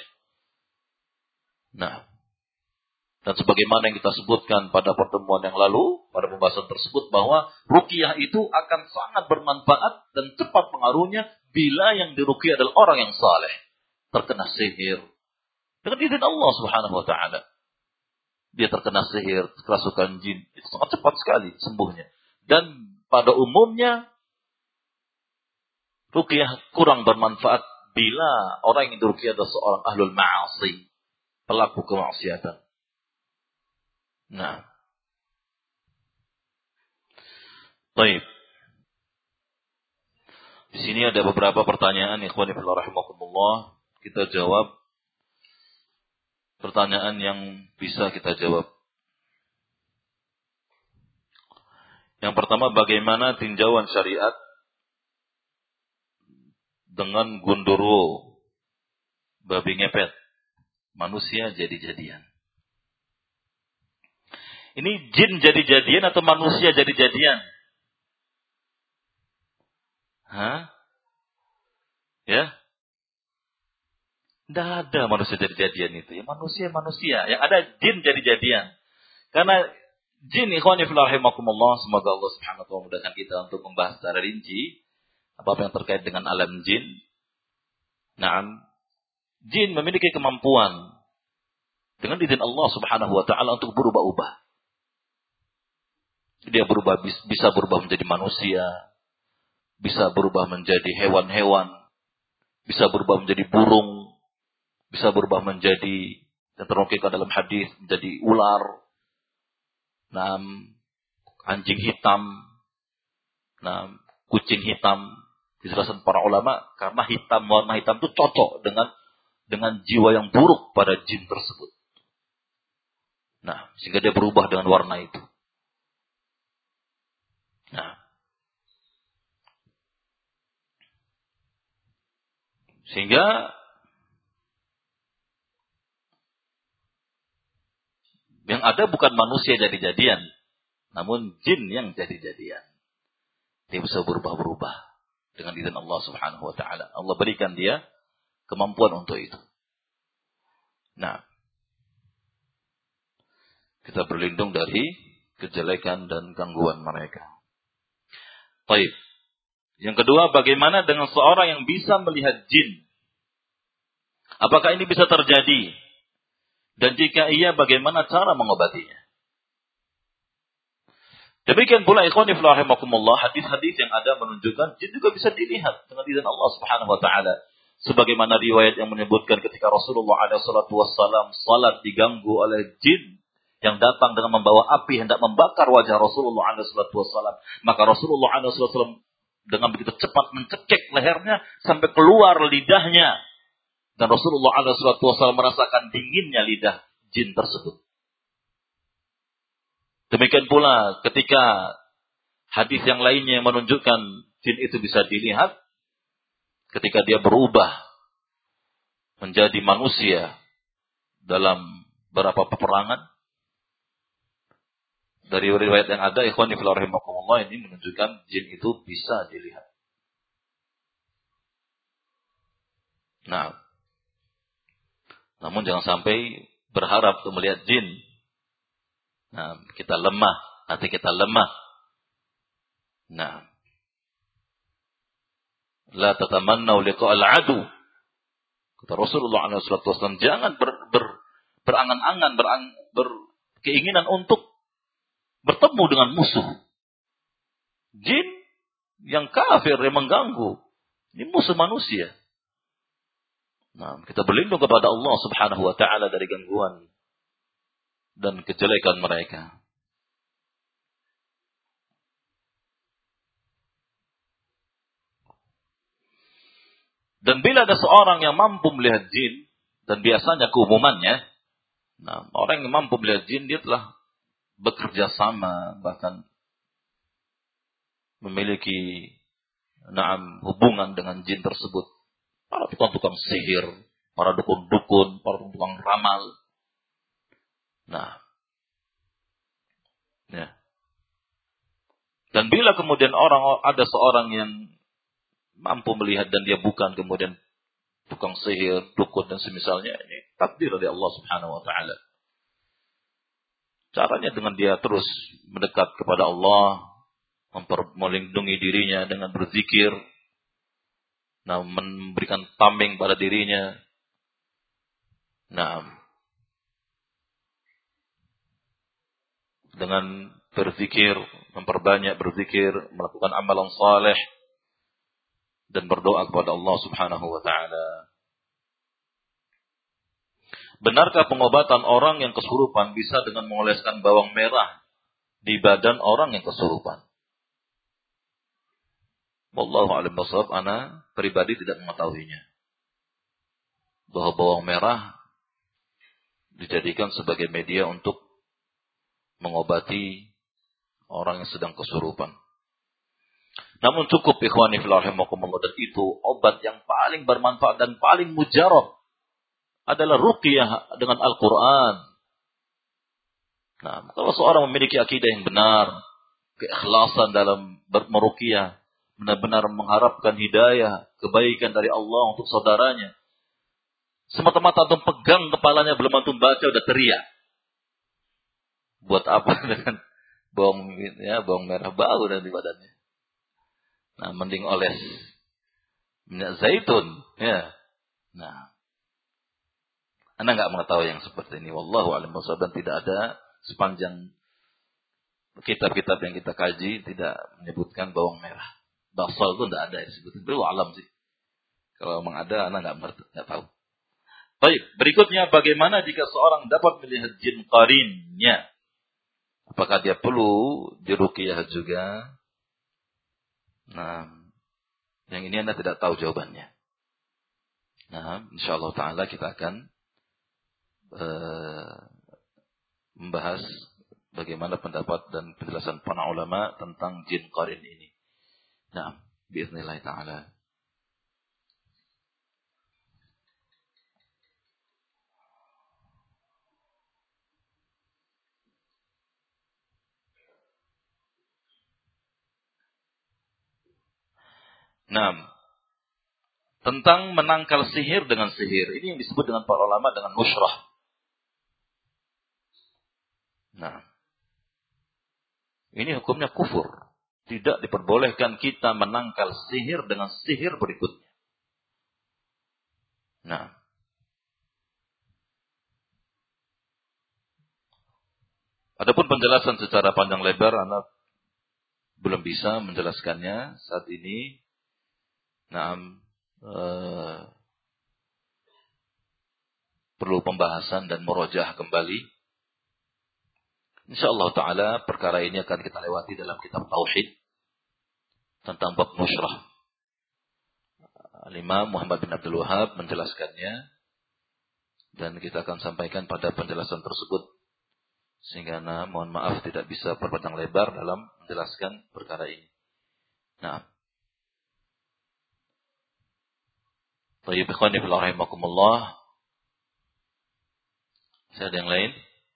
Nah, dan sebagaimana yang kita sebutkan pada pertemuan yang lalu, pada pembahasan tersebut, bahwa ruqyah itu akan sangat bermanfaat dan cepat pengaruhnya bila yang diruqyah adalah orang yang saleh, terkena sihir dengan izin Allah subhanahu wa ta'ala. Dia terkena sihir, kerasukan jin, itu sangat cepat sekali sembuhnya. Dan pada umumnya ruqyah kurang bermanfaat bila orang yang diruqyah adalah seorang ahlul ma'asi, pelaku kemaksiatan. Nah, baik. Di sini ada beberapa pertanyaan, ikhwani fillah rahimakumullah. Kita jawab pertanyaan yang bisa kita jawab. Yang pertama, bagaimana tinjauan syariat dengan gundurwo, babi ngepet, manusia jadi-jadian? Ini jin jadi-jadian atau manusia jadi-jadian? Hah? Ya? Tidak ada manusia jadi-jadian itu. Ya manusia. Yang ada jin jadi-jadian. Karena jin, ikhwani fillah rahimakumullah, semoga Allah subhanahu wa ta'ala memudahkan kita untuk membahas secara rinci apa yang terkait dengan alam jin. Nah, jin memiliki kemampuan dengan izin Allah subhanahu wa ta'ala untuk berubah-ubah. Dia bisa berubah menjadi manusia, bisa berubah menjadi hewan-hewan, bisa berubah menjadi burung, bisa berubah menjadi, yang ternukilkan dalam hadis, menjadi ular. Nah, anjing hitam, nah, kucing hitam. Dijelaskan para ulama karena warna hitam itu cocok dengan jiwa yang buruk pada jin tersebut. Nah, sehingga dia berubah dengan warna itu. Nah, sehingga yang ada bukan manusia jadi-jadian, namun jin yang jadi-jadian. Dia bisa berubah-berubah dengan izin Allah Subhanahu wa taala. Allah berikan dia kemampuan untuk itu. Nah, kita berlindung dari kejelekan dan gangguan mereka. Baik. Yang kedua, bagaimana dengan seorang yang bisa melihat jin? Apakah ini bisa terjadi? Dan jika iya, bagaimana cara mengobatinya? Demikian pula ikhwani fillah rahimakumullah, hadis-hadis yang ada menunjukkan jin juga bisa dilihat dengan izin Allah Subhanahu wa taala. Sebagaimana riwayat yang menyebutkan ketika Rasulullah alaihi salatu wassalam salat diganggu oleh jin yang datang dengan membawa api hendak membakar wajah Rasulullah alaihi salatu wassalam, maka Rasulullah alaihi salatu wassalam dengan begitu cepat mencekik lehernya sampai keluar lidahnya, dan Rasulullah alaihi salatu wassalam merasakan dinginnya lidah jin tersebut. Demikian pula ketika hadis yang lainnya yang menunjukkan jin itu bisa dilihat ketika dia berubah menjadi manusia dalam beberapa peperangan. Dari riwayat yang ada, ikhwani fillah rahimakumullah, ini menunjukkan jin itu bisa dilihat. Nah, namun jangan sampai berharap untuk melihat jin. Nah, kita lemah, hati kita lemah. Nah, la tatamannaw liqa'al adu. Kata Rasulullah SAW, jangan berangan-angan, berkeinginan untuk bertemu dengan musuh. Jin yang kafir, yang mengganggu. Ini musuh manusia. Nah, kita berlindung kepada Allah Subhanahu wa taala dari gangguan dan kejelekan mereka. Dan bila ada seorang yang mampu melihat jin, dan biasanya keumumannya, nah, orang yang mampu melihat jin, dia telah bekerja sama, bahkan memiliki hubungan dengan jin tersebut. Para tukang-tukang sihir, para dukun-dukun, para tukang ramal. Nah, ya. Dan bila kemudian ada seorang yang mampu melihat dan dia bukan kemudian tukang sihir, dukun dan semisalnya, ini takdir dari Allah Subhanahu wa taala. Caranya dengan dia terus mendekat kepada Allah, melindungi dirinya dengan berzikir, nah, memberikan tameng pada dirinya. Nah, dengan berzikir, memperbanyak berzikir, melakukan amalan saleh dan berdoa kepada Allah Subhanahu wa taala. Benarkah pengobatan orang yang kesurupan bisa dengan mengoleskan bawang merah di badan orang yang kesurupan? Wallahu a'lam bishawab, ana pribadi tidak mengetahuinya. Bahwa bawang merah dijadikan sebagai media untuk mengobati orang yang sedang kesurupan. Namun cukup ikhwani fillah rahimakumullah, dan itu obat yang paling bermanfaat dan paling mujarab adalah ruqyah dengan Al-Quran. Nah, kalau seorang memiliki akidah yang benar, keikhlasan dalam meruqyah, benar-benar mengharapkan hidayah, kebaikan dari Allah untuk saudaranya, semata-mata antum pegang kepalanya, belum antum baca udah teriak. Buat apa dengan bawang merah, bau dari badannya. Nah, mending oles minyak zaitun, ya. Nah, Anda enggak mengetahui yang seperti ini. Wallahu a'lam bishawab, dan tidak ada sepanjang kitab-kitab yang kita kaji tidak menyebutkan bawang merah. Basal itu tidak ada yang disebutkan. Itu alam sih. Kalau memang ada, Anda enggak tahu. Baik, berikutnya bagaimana jika seorang dapat melihat jin qarinnya? Apakah dia perlu diruqyah juga? Nah, yang ini Anda tidak tahu jawabannya. Nah, insyaallah taala kita akan membahas bagaimana pendapat dan penjelasan para ulama tentang jin qarin ini. Nah, biiznillah taala. Nah, tentang menangkal sihir dengan sihir. Ini yang disebut dengan para ulama dengan nushrah. Nah, ini hukumnya kufur. Tidak diperbolehkan kita menangkal sihir dengan sihir berikutnya. Nah, adapun penjelasan secara panjang lebar, Anda belum bisa menjelaskannya saat ini. Nah, perlu pembahasan dan murojaah kembali. InsyaAllah ta'ala perkara ini akan kita lewati dalam kitab Tauhid tentang bab nushrah. Al-Imam Muhammad bin Abdul Wahhab menjelaskannya dan kita akan sampaikan pada penjelasan tersebut sehingga mohon maaf tidak bisa berpanjang lebar dalam menjelaskan perkara ini. Nah, Tayyib ikhwani fillah rahimakumullah. Saya ada yang lain?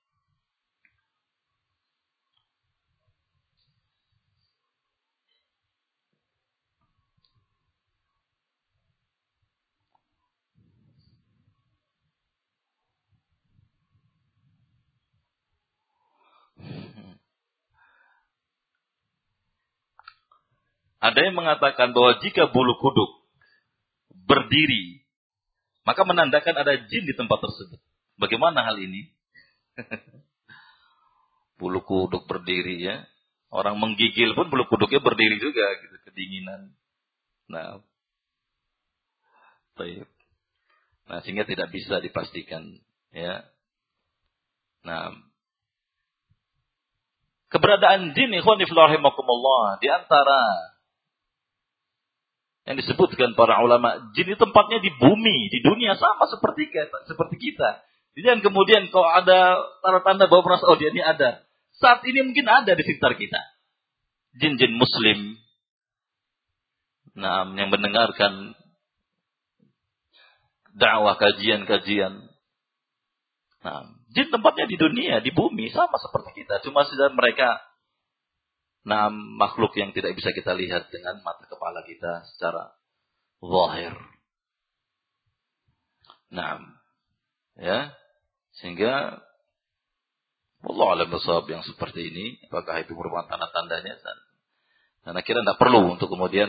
Ada yang mengatakan bahwa jika bulu kuduk berdiri, maka menandakan ada jin di tempat tersebut. Bagaimana hal ini? Bulu kuduk berdiri ya. Orang menggigil pun bulu kuduknya berdiri juga gitu, kedinginan. Nah, baik. Nah, sehingga tidak bisa dipastikan ya. Nah, keberadaan jin ikhwan fillah rahimakumullah di antara yang disebutkan para ulama, jin itu tempatnya di bumi, di dunia sama seperti kita. Dan kemudian kalau ada tanda-tanda bahwa merasa oh dia ini ada. Saat ini mungkin ada di sekitar kita. Jin-jin muslim. Nah, yang mendengarkan dakwah kajian-kajian. Nah, jin tempatnya di dunia, di bumi sama seperti kita. Cuma saja mereka makhluk yang tidak bisa kita lihat dengan mata kepala kita secara zahir. Nah, ya. Sehingga Allah alam basawab yang seperti ini, apakah itu merupakan tanda-tandanya? Dan akhirnya tidak perlu untuk kemudian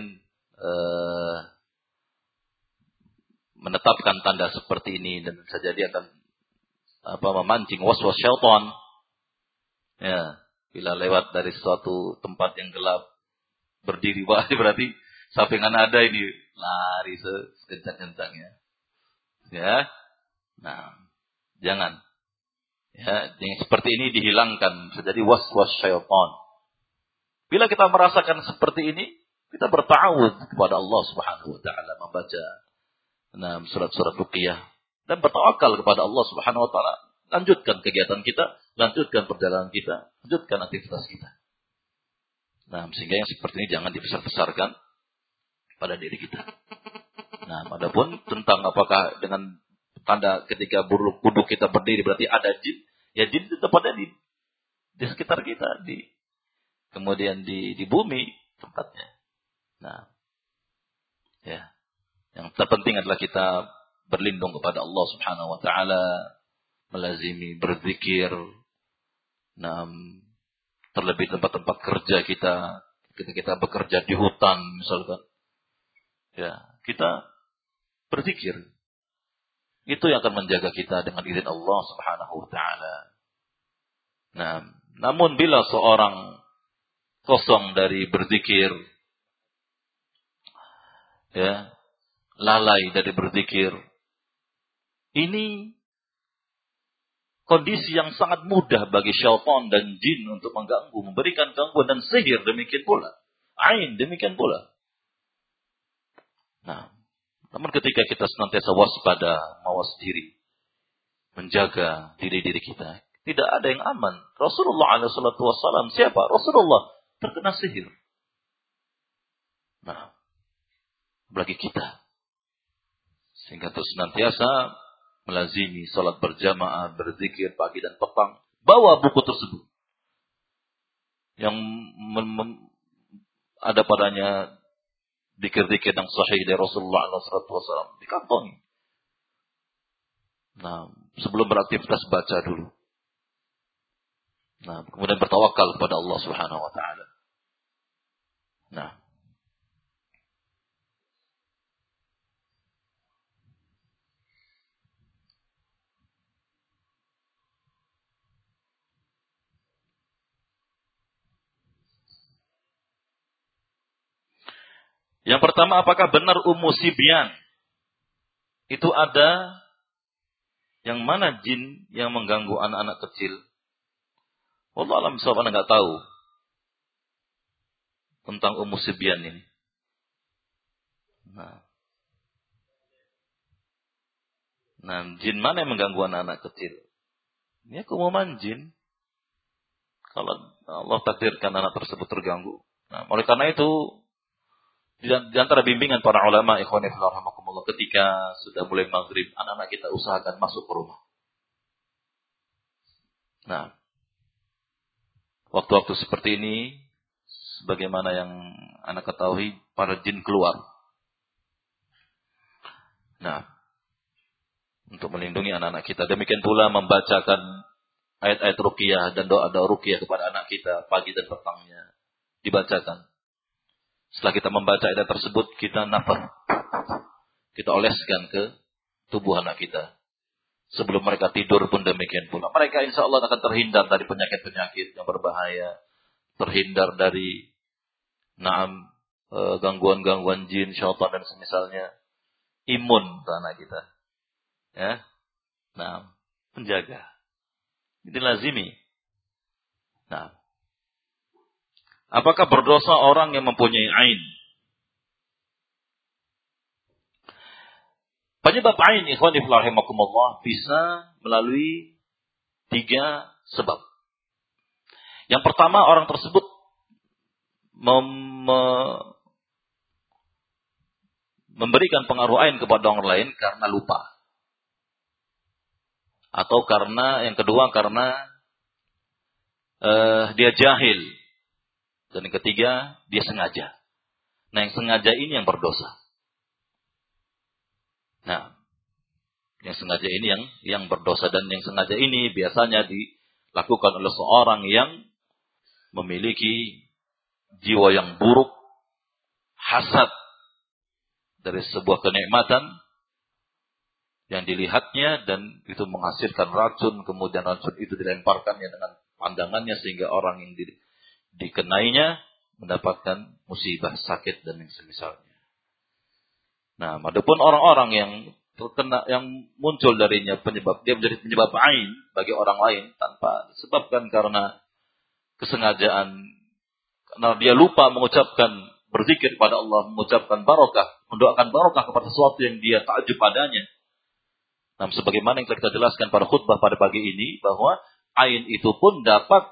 menetapkan tanda seperti ini dan bisa jadi akan memancing waswas syaitan. Ya, bila lewat dari suatu tempat yang gelap berdiri wah berarti sampingan ada ini lari sekencang-kencangnya. Ya. Nah, jangan. Ya, yang seperti ini dihilangkan, bisa jadi waswas syaitan. Bila kita merasakan seperti ini, kita berta'awudz kepada Allah Subhanahu wa taala, membaca surat-surat ruqyah dan bertawakal kepada Allah Subhanahu wa taala. Lanjutkan kegiatan kita, lanjutkan perjalanan kita, lanjutkan aktivitas kita. Nah, sehingga yang seperti ini jangan dibesar-besarkan pada diri kita. Nah, adapun tentang apakah dengan tanda ketika bulu kuduk kita berdiri berarti ada jin, ya jin itu tempatnya di sekitar kita, kemudian di bumi tempatnya. Nah, ya. Yang terpenting adalah kita berlindung kepada Allah Subhanahu wa taala, melazimi berzikir. Nah, terlebih tempat-tempat kerja kita, ketika kita bekerja di hutan misalkan. Ya, kita berzikir. Itu yang akan menjaga kita dengan izin Allah Subhanahu wa taala. Nah, namun bila seorang kosong dari berzikir, ya, lalai dari berzikir, ini kondisi yang sangat mudah bagi syaitan dan jin untuk mengganggu, memberikan gangguan dan sihir demikian pula. Ain demikian pula. Nah, namun ketika kita senantiasa waspada, mawas diri, menjaga diri-diri kita, tidak ada yang aman. Rasulullah SAW, siapa? Rasulullah terkena sihir. Nah, bagi kita. Sehingga terus senantiasa melazimi salat berjamaah, berzikir pagi dan petang. Bawa buku tersebut. Yang ada padanya zikir-zikir yang sahih dari Rasulullah SAW. Dikantongi. Nah, sebelum beraktivitas baca dulu. Nah, kemudian bertawakal kepada Allah Subhanahu wa taala. Nah, yang pertama, apakah benar Ummu Sibyan itu ada yang mana jin yang mengganggu anak-anak kecil? Wallah alam bisawab, Anda nggak tahu tentang Ummu Sibyan ini. Nah, jin mana yang mengganggu anak-anak kecil? Ini keumuman jin. Kalau Allah takdirkan anak tersebut terganggu. Nah, oleh karena itu, di antara bimbingan para ulama, ikhwani fillah rahimakumullah, ketika sudah mulai maghrib, anak-anak kita usahakan masuk ke rumah. Nah, waktu-waktu seperti ini, sebagaimana yang anak ketahui, para jin keluar. Nah, untuk melindungi anak-anak kita. Demikian pula membacakan ayat-ayat ruqyah dan doa-doa ruqyah kepada anak kita pagi dan petangnya. Dibacakan. Setelah kita membaca ayat tersebut, kita nafas. Kita oleskan ke tubuh anak kita. Sebelum mereka tidur pun demikian pula. Mereka insya Allah akan terhindar dari penyakit-penyakit yang berbahaya. Terhindar dari gangguan-gangguan jin, syaitan dan semisalnya. Imun ke anak kita. Ya. Nah, penjaga. Ini lazimi. Nah, apakah berdosa orang yang mempunyai ain? Penyebab ain, ikhwani fillah rahimakumullah, bisa melalui 3 sebab. Yang pertama, orang tersebut memberikan pengaruh ain kepada orang lain karena lupa. Atau karena, yang kedua, karena dia jahil. Dan yang ketiga, dia sengaja. Nah, yang sengaja ini yang berdosa. Nah, yang sengaja ini yang berdosa. Dan yang sengaja ini biasanya dilakukan oleh seorang yang memiliki jiwa yang buruk, hasad dari sebuah kenikmatan yang dilihatnya dan itu menghasilkan racun, kemudian racun itu dilemparkannya dengan pandangannya sehingga orang yang dikenainya mendapatkan musibah, sakit dan yang semisalnya. Nah, adapun orang-orang yang terkena, yang muncul darinya penyebab, dia menjadi penyebab ain bagi orang lain tanpa disebabkan karena kesengajaan, karena dia lupa mengucapkan berzikir kepada Allah, mengucapkan barokah, mendoakan barokah kepada sesuatu yang dia takjub padanya. Nah, sebagaimana yang telah kita jelaskan pada khutbah pada pagi ini, bahwa ain itu pun dapat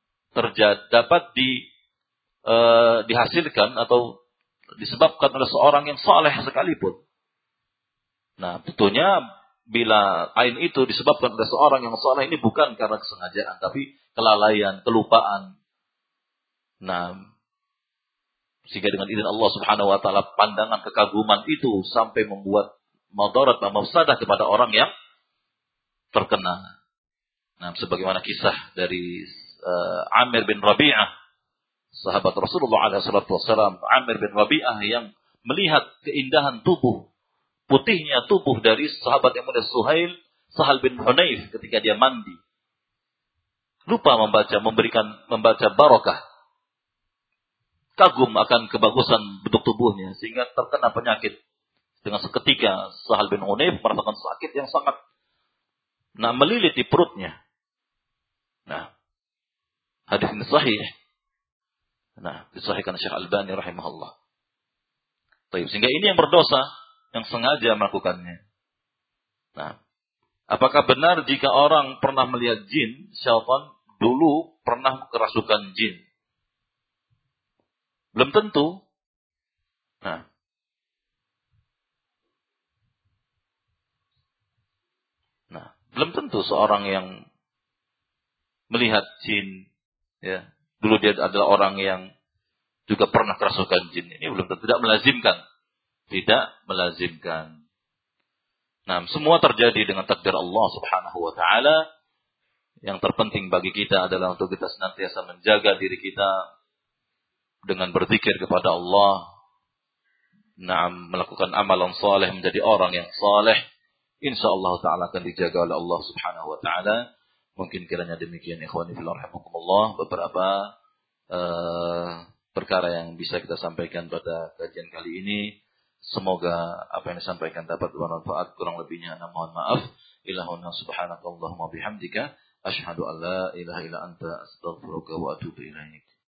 dihasilkan atau disebabkan oleh seorang yang saleh sekalipun. Nah, tentunya bila ain itu disebabkan oleh seorang yang saleh, ini bukan karena kesengajaan, tapi kelalaian, kelupaan. Nah, sehingga dengan izin Allah Subhanahu wa taala, pandangan kekaguman itu sampai membuat madarat dan mafsadah kepada orang yang terkena. Nah, sebagaimana kisah dari Amir bin Rabi'ah, sahabat Rasulullah SAW, Amir bin Rabi'ah yang melihat keindahan tubuh, putihnya tubuh dari sahabat yang mulia Sahal bin Hunayf ketika dia mandi. Lupa membaca barokah. Kagum akan kebagusan bentuk tubuhnya sehingga terkena penyakit. Dengan seketika Sahal bin Hunayf merasakan sakit yang sangat Nah, melilit di perutnya. Nah, hadis ini sahih. Nah, disahihkan Syekh Albani rahimahullah. Sehingga ini yang berdosa, yang sengaja melakukannya. Nah, apakah benar jika orang pernah melihat jin, syaitan dulu pernah kerasukan jin? Belum tentu. Nah, belum tentu seorang yang melihat jin, ya, dulu dia adalah orang yang juga pernah kerasukan jin. Ini belum tentu, tidak melazimkan. Tidak melazimkan. Nah, semua terjadi dengan takdir Allah Subhanahu wa taala. Yang terpenting bagi kita adalah untuk kita senantiasa menjaga diri kita dengan berzikir kepada Allah. Nah, melakukan amalan saleh, menjadi orang yang saleh. InsyaAllah ta'ala akan dijaga oleh Allah Subhanahu wa ta'ala. Mungkin kiranya demikian ikhwani fillah rahimakumullah, beberapa perkara yang bisa kita sampaikan pada kajian kali ini. Semoga apa yang disampaikan dapat bermanfaat, kurang lebihnya mohon maaf. Ilahuna subhanakallahumma bihamdika asyhadu an la ilaha illa anta astaghfiruka wa atubu ilaik.